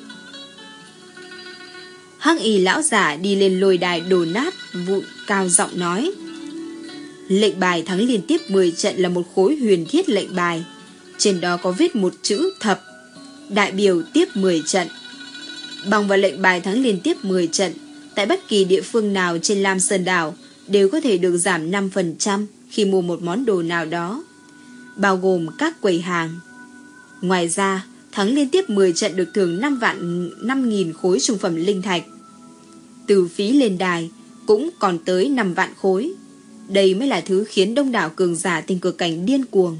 Hắc y lão giả đi lên lôi đài đổ nát vụn, cao giọng nói. Lệnh bài thắng liên tiếp mười trận là một khối huyền thiết lệnh bài, trên đó có viết một chữ thập, đại biểu tiếp mười trận. Bằng vào lệnh bài thắng liên tiếp mười trận, tại bất kỳ địa phương nào trên Lam Sơn đảo đều có thể được giảm năm phần trăm khi mua một món đồ nào đó, bao gồm các quầy hàng. Ngoài ra, thắng liên tiếp mười trận được thưởng năm vạn năm nghìn khối trung phẩm linh thạch. Từ phí lên đài cũng còn tới năm vạn khối. Đây mới là thứ khiến đông đảo cường giả tình cực cảnh điên cuồng.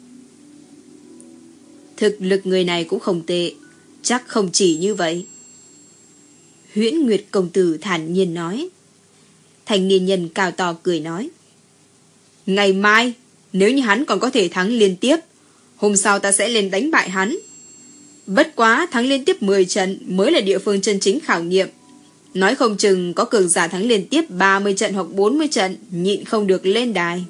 Thực lực người này cũng không tệ, chắc không chỉ như vậy. Huyễn Nguyệt công tử thản nhiên nói. Thành niên nhân cao to cười nói. Ngày mai, nếu như hắn còn có thể thắng liên tiếp, hôm sau ta sẽ lên đánh bại hắn. Bất quá thắng liên tiếp mười trận mới là địa phương chân chính khảo nghiệm. Nói không chừng có cường giả thắng liên tiếp ba mươi trận hoặc bốn mươi trận, nhịn không được lên đài.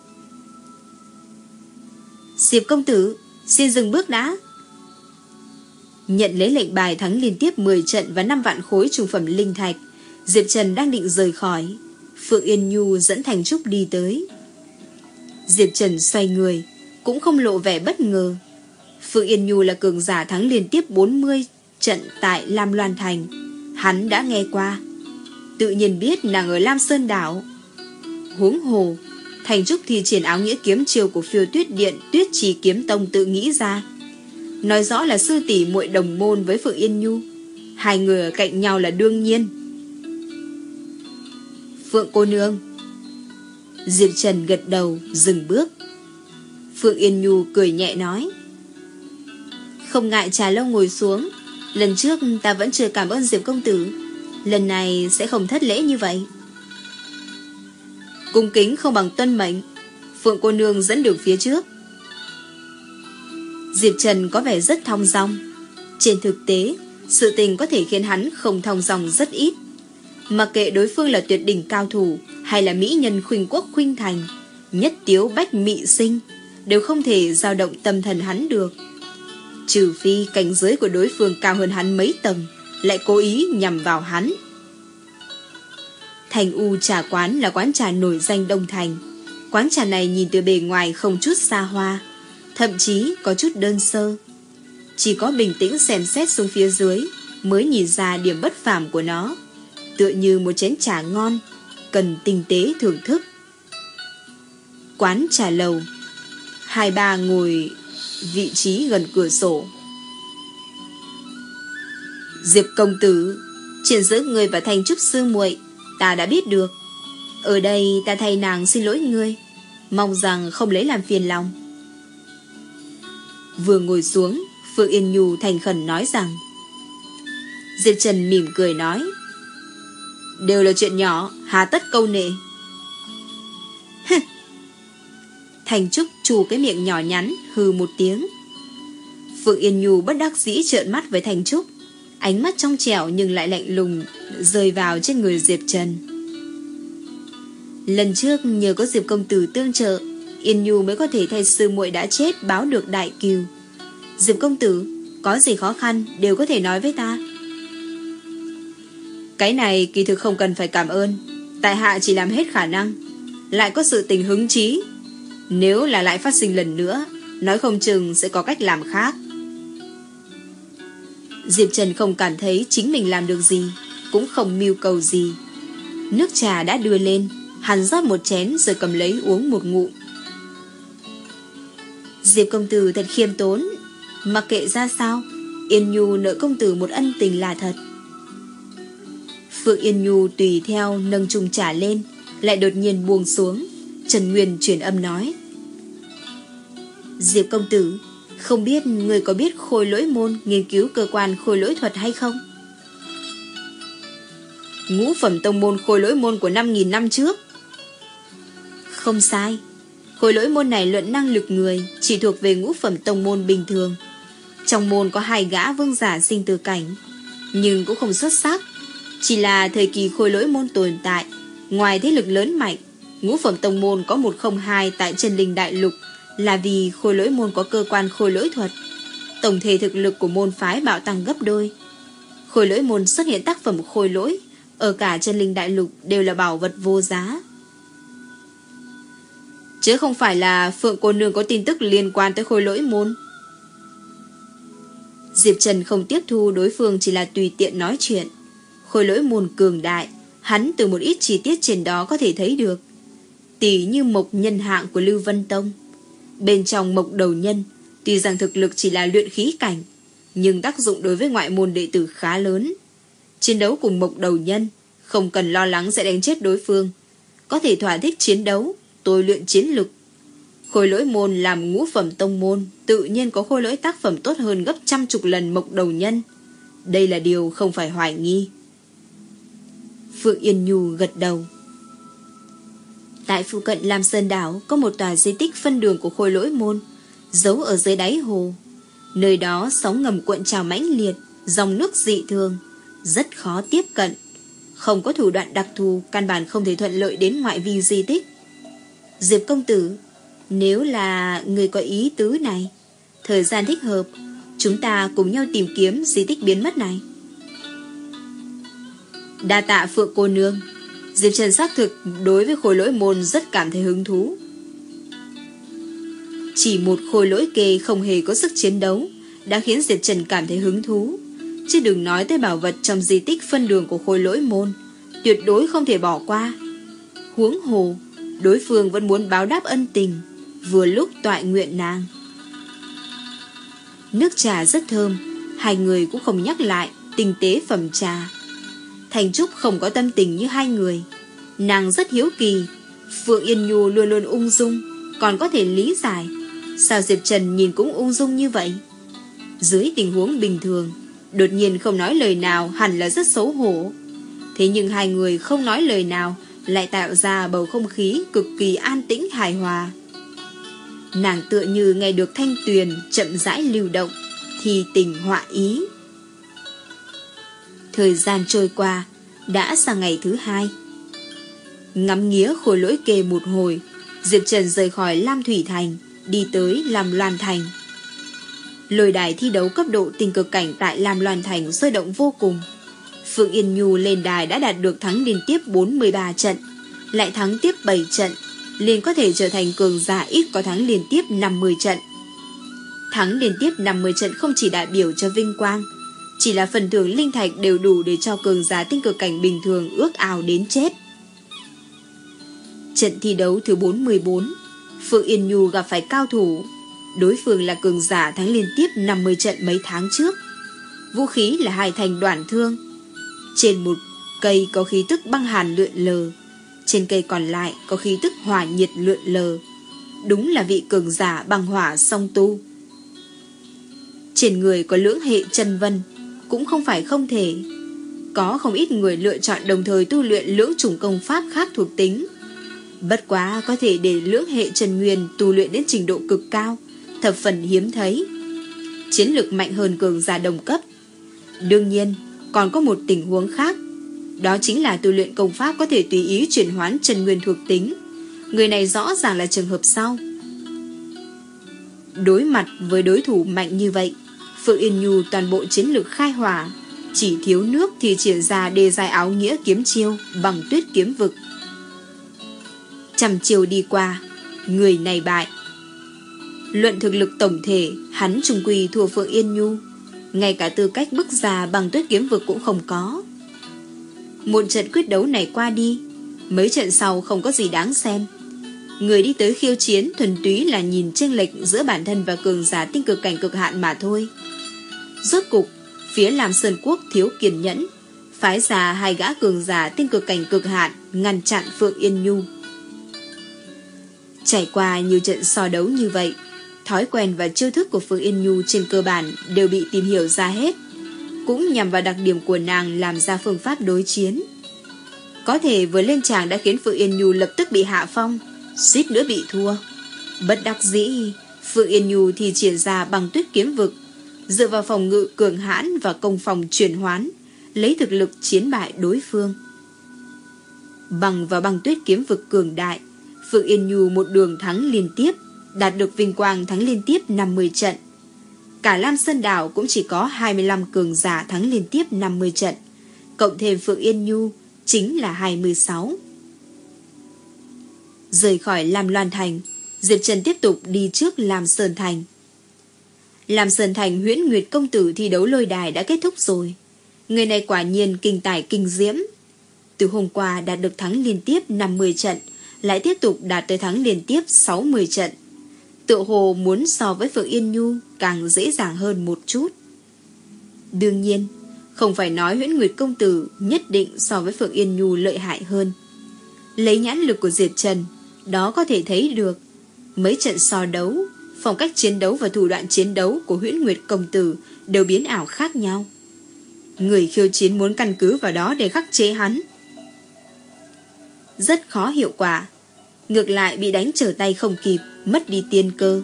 Diệp công tử, xin dừng bước đã. Nhận lấy lệnh bài thắng liên tiếp mười trận và năm vạn khối trung phẩm linh thạch, Diệp Trần đang định rời khỏi. Phượng Yên Nhu dẫn Thành Trúc đi tới. Diệp Trần xoay người, cũng không lộ vẻ bất ngờ. Phượng Yên Nhu là cường giả thắng liên tiếp bốn mươi trận tại Lam Loan Thành, hắn đã nghe qua, tự nhiên biết nàng ở Lam Sơn đảo. Huống hồ, Thành Trúc thi triển áo nghĩa kiếm chiêu của Phiêu Tuyết Điện Tuyết Trì Kiếm Tông tự nghĩ ra, nói rõ là sư tỷ muội đồng môn với Phượng Yên Nhu, hai người ở cạnh nhau là đương nhiên. Phượng cô nương. Diệp Trần gật đầu dừng bước. Phượng Yên Nhu cười nhẹ nói. Không ngại trà lâu ngồi xuống, lần trước ta vẫn chưa cảm ơn Diệp công tử, lần này sẽ không thất lễ như vậy. Cung kính không bằng tuân mệnh, Phượng cô nương dẫn đường phía trước. Diệp Trần có vẻ rất thong dong. Trên thực tế, sự tình có thể khiến hắn không thong dong rất ít. Mặc kệ đối phương là tuyệt đỉnh cao thủ hay là mỹ nhân khuynh quốc khuynh thành, nhất tiếu bách mị sinh, đều không thể dao động tâm thần hắn được. Trừ phi cảnh giới của đối phương cao hơn hắn mấy tầng, lại cố ý nhằm vào hắn. Thành U trà quán là quán trà nổi danh Đông Thành. Quán trà này nhìn từ bề ngoài không chút xa hoa, thậm chí có chút đơn sơ. Chỉ có bình tĩnh xem xét xuống phía dưới mới nhìn ra điểm bất phàm của nó. Tựa như một chén trà ngon, cần tinh tế thưởng thức. Quán trà lầu, hai ba ngồi vị trí gần cửa sổ. Diệp công tử, chuyện giữa người và Thành Trúc sư muội ta đã biết được. Ở đây ta thay nàng xin lỗi ngươi, mong rằng không lấy làm phiền lòng. Vừa ngồi xuống, Phượng Yên Nhu thành khẩn nói rằng. Diệp Trần mỉm cười nói, đều là chuyện nhỏ, hà tất câu nệ. Thành Trúc chù cái miệng nhỏ nhắn, hừ một tiếng. Phượng Yên Nhu bất đắc dĩ trợn mắt với Thành Trúc, ánh mắt trong trẻo nhưng lại lạnh lùng rơi vào trên người Diệp Trần. Lần trước nhờ có Diệp công tử tương trợ, Yên Nhu mới có thể thay sư muội đã chết báo được đại cừu. Diệp công tử, có gì khó khăn đều có thể nói với ta. Cái này kỳ thực không cần phải cảm ơn, tại hạ chỉ làm hết khả năng, lại có sự tình hứng chí. Nếu là lại phát sinh lần nữa, nói không chừng sẽ có cách làm khác. Diệp Trần không cảm thấy chính mình làm được gì, cũng không mưu cầu gì. Nước trà đã đưa lên, hắn rót một chén rồi cầm lấy uống một ngụm. Diệp công tử thật khiêm tốn, mặc kệ ra sao, Yên Nhu nợ công tử một ân tình là thật. Phượng Yên Nhu tùy theo nâng chung trà lên, lại đột nhiên buông xuống. Trần Nguyên truyền âm nói, Diệp công tử, không biết người có biết Khôi Lỗi môn nghiên cứu cơ quan khôi lỗi thuật hay không? Ngũ phẩm tông môn Khôi Lỗi môn của năm nghìn năm trước. Không sai, Khôi Lỗi môn này luận năng lực người chỉ thuộc về ngũ phẩm tông môn bình thường. Trong môn có hai gã vương giả sinh tử cảnh, nhưng cũng không xuất sắc. Chỉ là thời kỳ Khôi Lỗi môn tồn tại, ngoài thế lực lớn mạnh, ngũ phẩm tông môn có một không hai tại Chân Linh Đại Lục là vì Khôi Lỗi môn có cơ quan khôi lỗi thuật. Tổng thể thực lực của môn phái bạo tăng gấp đôi. Khôi Lỗi môn xuất hiện tác phẩm khôi lỗi ở cả Chân Linh Đại Lục đều là bảo vật vô giá. Chứ không phải là Phượng cô nương có tin tức liên quan tới Khôi Lỗi môn. Diệp Trần không tiếp thu đối phương chỉ là tùy tiện nói chuyện. Khôi Lỗi môn cường đại, hắn từ một ít chi tiết trên đó có thể thấy được. Tỷ như mộc nhân hạng của Lưu Vân Tông. Bên trong mộc đầu nhân, tuy rằng thực lực chỉ là luyện khí cảnh, nhưng tác dụng đối với ngoại môn đệ tử khá lớn. Chiến đấu cùng mộc đầu nhân, không cần lo lắng sẽ đánh chết đối phương. Có thể thỏa thích chiến đấu, tôi luyện chiến lực. Khôi Lỗi môn làm ngũ phẩm tông môn, tự nhiên có khôi lỗi tác phẩm tốt hơn gấp trăm chục lần mộc đầu nhân. Đây là điều không phải hoài nghi. Phượng Yên Nhu gật đầu. Tại phụ cận Lam Sơn Đảo có một tòa di tích phân đường của Khôi Lỗi môn, giấu ở dưới đáy hồ. Nơi đó sóng ngầm cuộn trào mãnh liệt, dòng nước dị thường, rất khó tiếp cận. Không có thủ đoạn đặc thù, căn bản không thể thuận lợi đến ngoại vi di tích. Diệp công tử, nếu là người có ý tứ này, thời gian thích hợp, chúng ta cùng nhau tìm kiếm di tích biến mất này. Đa tạ Phượng cô nương. Diệp Trần xác thực đối với Khôi Lỗi môn rất cảm thấy hứng thú. Chỉ một khôi lỗi kê không hề có sức chiến đấu đã khiến Diệp Trần cảm thấy hứng thú, chứ đừng nói tới bảo vật trong di tích phân đường của Khôi Lỗi môn, tuyệt đối không thể bỏ qua. Huống hồ, đối phương vẫn muốn báo đáp ân tình, vừa lúc toại nguyện nàng. Nước trà rất thơm, hai người cũng không nhắc lại tinh tế phẩm trà. Thành Trúc không có tâm tình như hai người. Nàng rất hiếu kỳ, Phượng Yên Nhu luôn luôn ung dung, còn có thể lý giải sao Diệp Trần nhìn cũng ung dung như vậy. Dưới tình huống bình thường, đột nhiên không nói lời nào hẳn là rất xấu hổ. Thế nhưng hai người không nói lời nào lại tạo ra bầu không khí cực kỳ an tĩnh hài hòa. Nàng tựa như nghe được thanh tuyền chậm rãi lưu động, thì tình họa ý. Thời gian trôi qua, đã sang ngày thứ hai. Ngắm nghía khôi lỗi kê một hồi, Diệp Trần rời khỏi Lam Thủy Thành, đi tới Lam Loan Thành. Lôi đài thi đấu cấp độ tình cực cảnh tại Lam Loan Thành sôi động vô cùng. Phượng Yên Nhu lên đài đã đạt được thắng liên tiếp bốn mươi ba trận, lại thắng tiếp bảy trận, liền có thể trở thành cường giả ít có thắng liên tiếp năm mươi trận. Thắng liên tiếp năm mươi trận không chỉ đại biểu cho vinh quang, chỉ là phần thưởng linh thạch đều đủ để cho cường giả tinh cực cảnh bình thường ước ao đến chết. Trận thi đấu thứ bốn mươi bốn, Phượng Yên Nhu gặp phải cao thủ. Đối phương là cường giả thắng liên tiếp năm mươi trận mấy tháng trước. Vũ khí là hai thanh đoản thương. Trên một cây có khí tức băng hàn lượn lờ, trên cây còn lại có khí tức hỏa nhiệt lượn lờ. Đúng là vị cường giả băng hỏa song tu. Trên người có lưỡng hệ chân vân, cũng không phải không thể. Có không ít người lựa chọn đồng thời tu luyện lưỡng chủng công pháp khác thuộc tính. Bất quá có thể để lưỡng hệ chân nguyên tu luyện đến trình độ cực cao, thập phần hiếm thấy. Chiến lực mạnh hơn cường giả đồng cấp. Đương nhiên, còn có một tình huống khác. Đó chính là tu luyện công pháp có thể tùy ý chuyển hoán chân nguyên thuộc tính. Người này rõ ràng là trường hợp sau. Đối mặt với đối thủ mạnh như vậy, Phượng Yên Nhu toàn bộ chiến lược khai hỏa, chỉ thiếu nước thì triển ra đề dài áo nghĩa kiếm chiêu bằng tuyết kiếm vực. Trăm chiêu đi qua, người này bại. Luận thực lực tổng thể, hắn trung quy thua Phượng Yên Nhu, ngay cả tư cách bước ra bằng tuyết kiếm vực cũng không có. Một trận quyết đấu này qua đi, mấy trận sau không có gì đáng xem. Người đi tới khiêu chiến thuần túy là nhìn chênh lệch giữa bản thân và cường giả tinh cực cảnh cực hạn mà thôi. Rốt cục, phía Lam Sơn Quốc thiếu kiên nhẫn, phái ra hai gã cường giả tinh cực cảnh cực hạn ngăn chặn Phượng Yên Nhu. Trải qua nhiều trận so đấu như vậy, thói quen và chiêu thức của Phượng Yên Nhu trên cơ bản đều bị tìm hiểu ra hết, cũng nhằm vào đặc điểm của nàng làm ra phương pháp đối chiến. Có thể vừa lên tràng đã khiến Phượng Yên Nhu lập tức bị hạ phong, suýt nữa bị thua. Bất đắc dĩ, Phượng Yên Nhu thì triển ra bằng tuyết kiếm vực, dựa vào phòng ngự cường hãn và công phòng chuyển hoán, lấy thực lực chiến bại đối phương. Bằng vào băng tuyết kiếm vực cường đại, Phượng Yên Nhu một đường thắng liên tiếp, đạt được vinh quang thắng liên tiếp năm mươi trận. Cả Lam Sơn Đảo cũng chỉ có hai mươi lăm cường giả thắng liên tiếp năm mươi trận, cộng thêm Phượng Yên Nhu chính là hai mươi sáu. Rời khỏi Lam Loan Thành, Diệp Trần tiếp tục đi trước Lam Sơn Thành. Lam Sơn Thành Huyễn Nguyệt công tử thi đấu lôi đài đã kết thúc rồi. Người này quả nhiên kinh tài kinh diễm. Từ hôm qua đạt được thắng liên tiếp năm mươi trận, lại tiếp tục đạt tới thắng liên tiếp sáu mươi trận. Tựa hồ muốn so với Phượng Yên Nhu càng dễ dàng hơn một chút. Đương nhiên, không phải nói Huyễn Nguyệt công tử nhất định so với Phượng Yên Nhu lợi hại hơn. Lấy nhãn lực của Diệp Trần, đó có thể thấy được. Mấy trận so đấu, phong cách chiến đấu và thủ đoạn chiến đấu của Huyễn Nguyệt công tử đều biến ảo khác nhau. Người khiêu chiến muốn căn cứ vào đó để khắc chế hắn, rất khó hiệu quả. Ngược lại bị đánh trở tay không kịp, mất đi tiên cơ.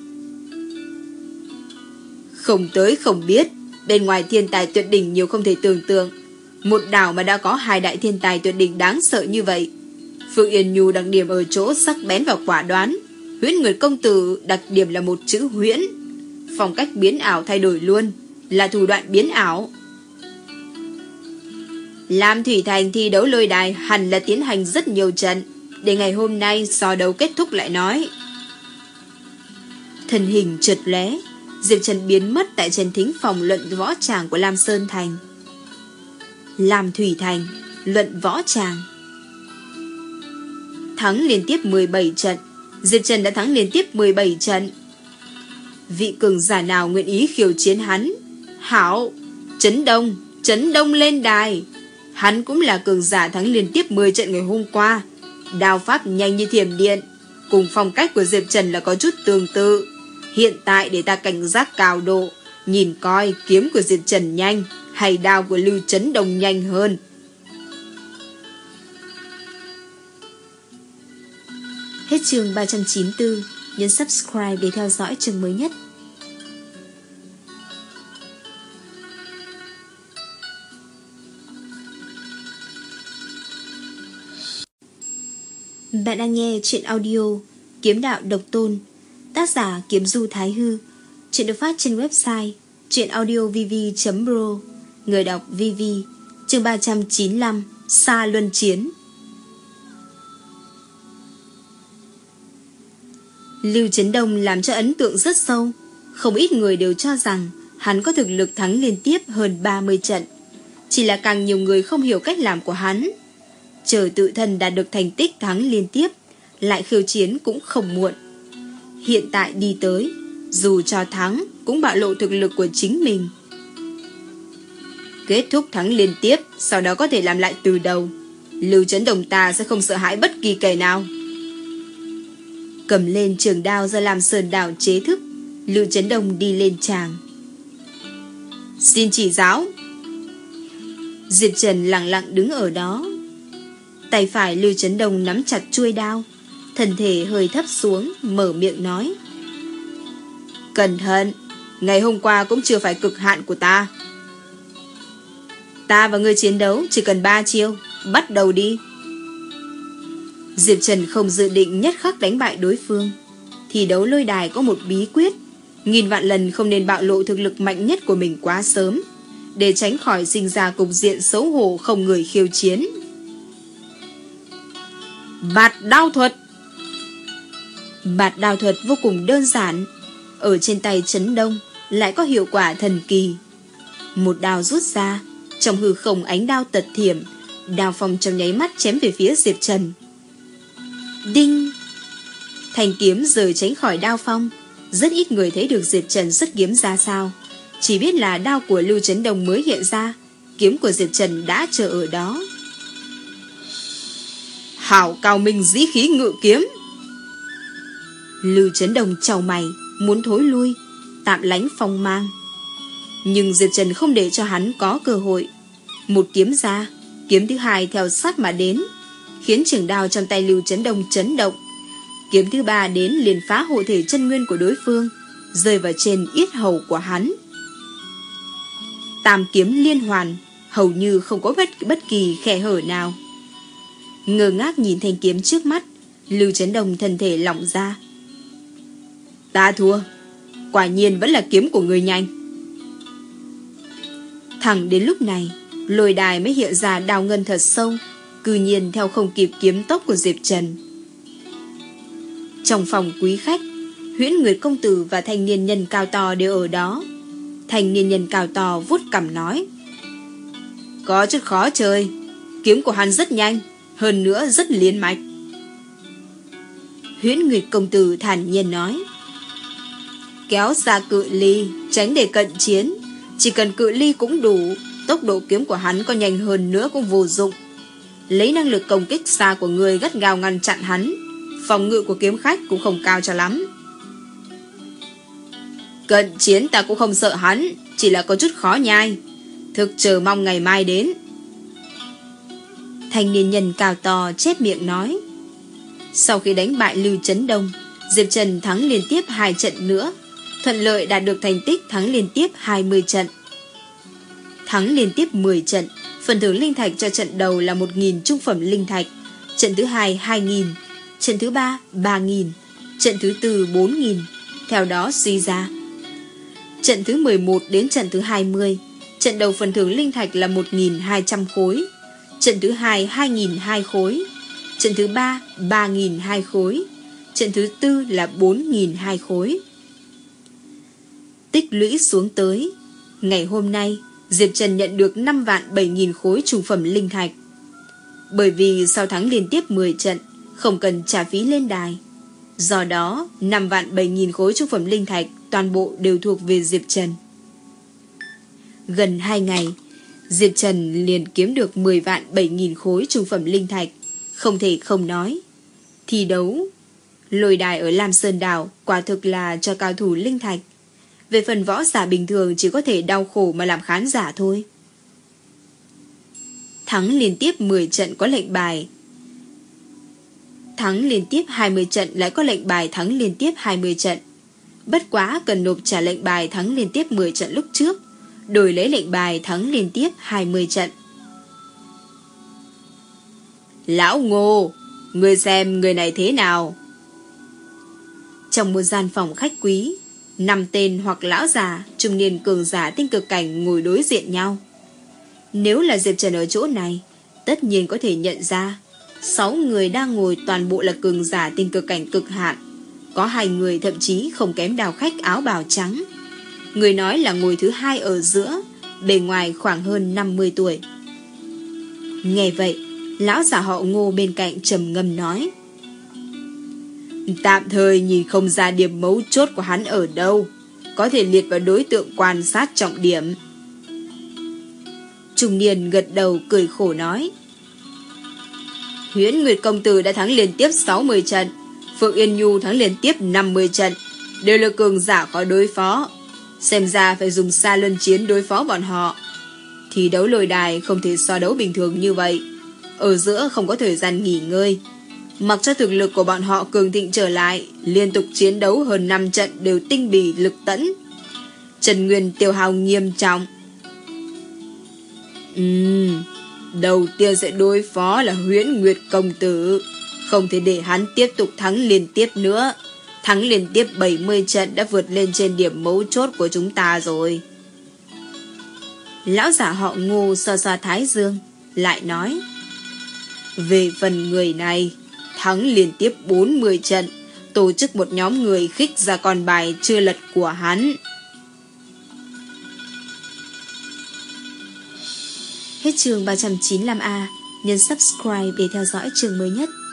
Không tới không biết, bên ngoài thiên tài tuyệt đỉnh nhiều không thể tưởng tượng. Một đảo mà đã có hai đại thiên tài tuyệt đỉnh đáng sợ như vậy. Phượng Yên Nhu đặc điểm ở chỗ sắc bén và quả đoán, Huyễn Nguyệt công tử đặc điểm là một chữ huyễn. Phong cách biến ảo thay đổi luôn, là thủ đoạn biến ảo. Lam Thủy Thành thi đấu lôi đài hẳn là tiến hành rất nhiều trận, để ngày hôm nay so đấu kết thúc lại nói. Thân hình chợt lóe, Diệp Trần biến mất tại trên thính phòng luận võ tràng của Lam Sơn Thành. Lam Thủy Thành, luận võ tràng. Thắng liên tiếp mười bảy trận, Diệp Trần đã thắng liên tiếp mười bảy trận. Vị cường giả nào nguyện ý khiêu chiến hắn? Hảo, Trấn Đông, Trấn Đông lên đài. Hắn cũng là cường giả thắng liên tiếp mười trận ngày hôm qua. Đao pháp nhanh như thiểm điện, cùng phong cách của Diệp Trần là có chút tương tự. Hiện tại để ta cảnh giác cao độ, nhìn coi kiếm của Diệp Trần nhanh hay đao của Lưu Trấn Đông nhanh hơn. Hết chương ba trăm chín mươi tư. Nhấn subscribe để theo dõi chương mới nhất. Bạn đang nghe chuyện audio Kiếm Đạo Độc Tôn, tác giả Kiếm Du Thái Hư. Chuyện được phát trên website chuyenaudiovv chấm pro. Người đọc vê vê. Chương ba trăm chín mươi lăm. Sa Luân Chiến. Lưu Trấn Đông làm cho ấn tượng rất sâu. Không ít người đều cho rằng hắn có thực lực thắng liên tiếp hơn ba mươi trận. Chỉ là càng nhiều người không hiểu cách làm của hắn. Chờ tự thân đạt được thành tích thắng liên tiếp, lại khiêu chiến cũng không muộn. Hiện tại đi tới, dù cho thắng cũng bạo lộ thực lực của chính mình. Kết thúc thắng liên tiếp, sau đó có thể làm lại từ đầu. Lưu Chấn Đồng ta sẽ không sợ hãi bất kỳ kẻ nào. Cầm lên trường đao do Lam Sơn Đảo chế thức, Lưu Chấn Đồng đi lên tràng. Xin chỉ giáo. Diệp Trần lặng lặng đứng ở đó. Tay phải Lưu Chấn Đồng nắm chặt chuôi đao, thân thể hơi thấp xuống, mở miệng nói: Cẩn thận, ngày hôm qua cũng chưa phải cực hạn của ta. Ta và ngươi chiến đấu chỉ cần ba chiêu, bắt đầu đi. Diệp Trần không dự định nhất khắc đánh bại đối phương. Thi đấu lôi đài có một bí quyết, nghìn vạn lần không nên bạo lộ thực lực mạnh nhất của mình quá sớm, để tránh khỏi sinh ra cục diện xấu hổ không người khiêu chiến. Bạt đao thuật. Bạt đao thuật vô cùng đơn giản, ở trên tay Trấn Đông lại có hiệu quả thần kỳ. Một đao rút ra, trong hư không ánh đao tật thiểm, đao phong trong nháy mắt chém về phía Diệp Trần. Đinh! Thanh kiếm rời tránh khỏi đao phong. Rất ít người thấy được Diệp Trần xuất kiếm ra sao, chỉ biết là đao của Lưu Chấn Đồng mới hiện ra, kiếm của Diệp Trần đã chờ ở đó. Hảo cao minh dĩ khí ngự kiếm. Lưu Chấn Đồng chau mày, muốn thối lui, tạm lánh phong mang. Nhưng Diệp Trần không để cho hắn có cơ hội. Một kiếm ra, kiếm thứ hai theo sát mà đến, khiến trường đao trong tay Lưu Chấn Đồng chấn động. Kiếm thứ ba đến liền phá hộ thể chân nguyên của đối phương, rơi vào trên yết hầu của hắn. Tam kiếm liên hoàn, hầu như không có bất, bất kỳ khe hở nào. Ngơ ngác nhìn thanh kiếm trước mắt, Lưu Chấn Đồng thân thể lỏng ra. Ta thua, quả nhiên vẫn là kiếm của người nhanh. Thẳng đến lúc này, lôi đài mới hiện ra đào ngân thật sâu, cư nhiên theo không kịp kiếm tốc của Diệp Trần. Trong phòng quý khách, Huyễn Nguyệt công tử và thanh niên nhân cao to đều ở đó. Thanh niên nhân cao to vuốt cằm nói: Có chút khó chơi, kiếm của hắn rất nhanh, hơn nữa rất liên mạch. Huyễn Nguyệt công tử thản nhiên nói: Kéo xa cự ly, tránh để cận chiến, chỉ cần cự ly cũng đủ, tốc độ kiếm của hắn có nhanh hơn nữa cũng vô dụng. Lấy năng lực công kích xa của người gắt gao ngăn chặn hắn, phòng ngự của kiếm khách cũng không cao cho lắm. Cận chiến ta cũng không sợ hắn, chỉ là có chút khó nhai, thực chờ mong ngày mai đến. Thanh niên nhân cao to chép miệng nói. Sau khi đánh bại Lưu Chấn Đông, Diệp Trần thắng liên tiếp hai trận nữa, thuận lợi đạt được thành tích thắng liên tiếp hai mươi trận. Thắng liên tiếp mười trận, phần thưởng linh thạch cho trận đầu là một nghìn trung phẩm linh thạch, trận thứ hai hai nghìn, trận thứ ba ba nghìn, trận thứ tư bốn nghìn, theo đó suy ra. Trận thứ mười một đến trận thứ hai mươi, trận đầu phần thưởng linh thạch là một nghìn hai trăm khối, trận thứ hai hai nghìn hai khối, trận thứ ba ba nghìn hai khối, trận thứ tư là bốn nghìn hai khối. Tích lũy xuống tới, ngày hôm nay Diệp Trần nhận được năm vạn bảy nghìn khối trung phẩm linh thạch. Bởi vì sau thắng liên tiếp mười trận, không cần trả phí lên đài, do đó năm vạn bảy nghìn khối trung phẩm linh thạch toàn bộ đều thuộc về Diệp Trần. Gần hai ngày, Diệp Trần liền kiếm được mười vạn bảy nghìn khối trung phẩm linh thạch, không thể không nói. Thi đấu lôi đài ở Lam Sơn Đảo quả thực là cho cao thủ linh thạch. Về phần võ giả bình thường chỉ có thể đau khổ mà làm khán giả thôi. Thắng liên tiếp mười trận có lệnh bài, thắng liên tiếp hai mươi trận lại có lệnh bài thắng liên tiếp hai mươi trận. Bất quá cần nộp trả lệnh bài thắng liên tiếp mười trận lúc trước, đổi lấy lệnh bài thắng liên tiếp hai mươi trận. Lão Ngô, ngươi xem người này thế nào? Trong một gian phòng khách quý, năm tên hoặc lão già, trung niên cường giả tinh cực cảnh ngồi đối diện nhau. Nếu là Diệp Trần ở chỗ này, tất nhiên có thể nhận ra sáu người đang ngồi toàn bộ là cường giả tinh cực cảnh cực hạn. Có hai người thậm chí không kém đào khách áo bào trắng. Người nói là ngồi thứ hai ở giữa, bề ngoài khoảng hơn năm mươi tuổi. Nghe vậy, lão giả họ Ngô bên cạnh trầm ngâm nói: Tạm thời nhìn không ra điểm mấu chốt của hắn ở đâu, có thể liệt vào đối tượng quan sát trọng điểm. Trung niên gật đầu cười khổ nói. Huyễn Nguyệt công tử đã thắng liên tiếp sáu mươi trận, Phượng Yên Nhu thắng liên tiếp năm mươi trận, đều là cường giả khó đối phó. Xem ra phải dùng xa luân chiến đối phó bọn họ. Thi đấu lôi đài không thể so đấu bình thường như vậy, ở giữa không có thời gian nghỉ ngơi. Mặc cho thực lực của bọn họ cường thịnh trở lại, liên tục chiến đấu hơn năm trận đều tinh bì lực tẫn. Trần Nguyên tiêu hao nghiêm trọng. Ừm, đầu tiên sẽ đối phó là Huyễn Nguyệt công tử, không thể để hắn tiếp tục thắng liên tiếp nữa. Thắng liên tiếp bảy mươi trận đã vượt lên trên điểm mấu chốt của chúng ta rồi. Lão giả họ Ngô xoa xoa thái dương, lại nói. Về phần người này, thắng liên tiếp bốn mươi trận, tổ chức một nhóm người khích ra con bài chưa lật của hắn. Hết chương ba trăm chín mươi lăm A, nhấn subscribe để theo dõi chương mới nhất.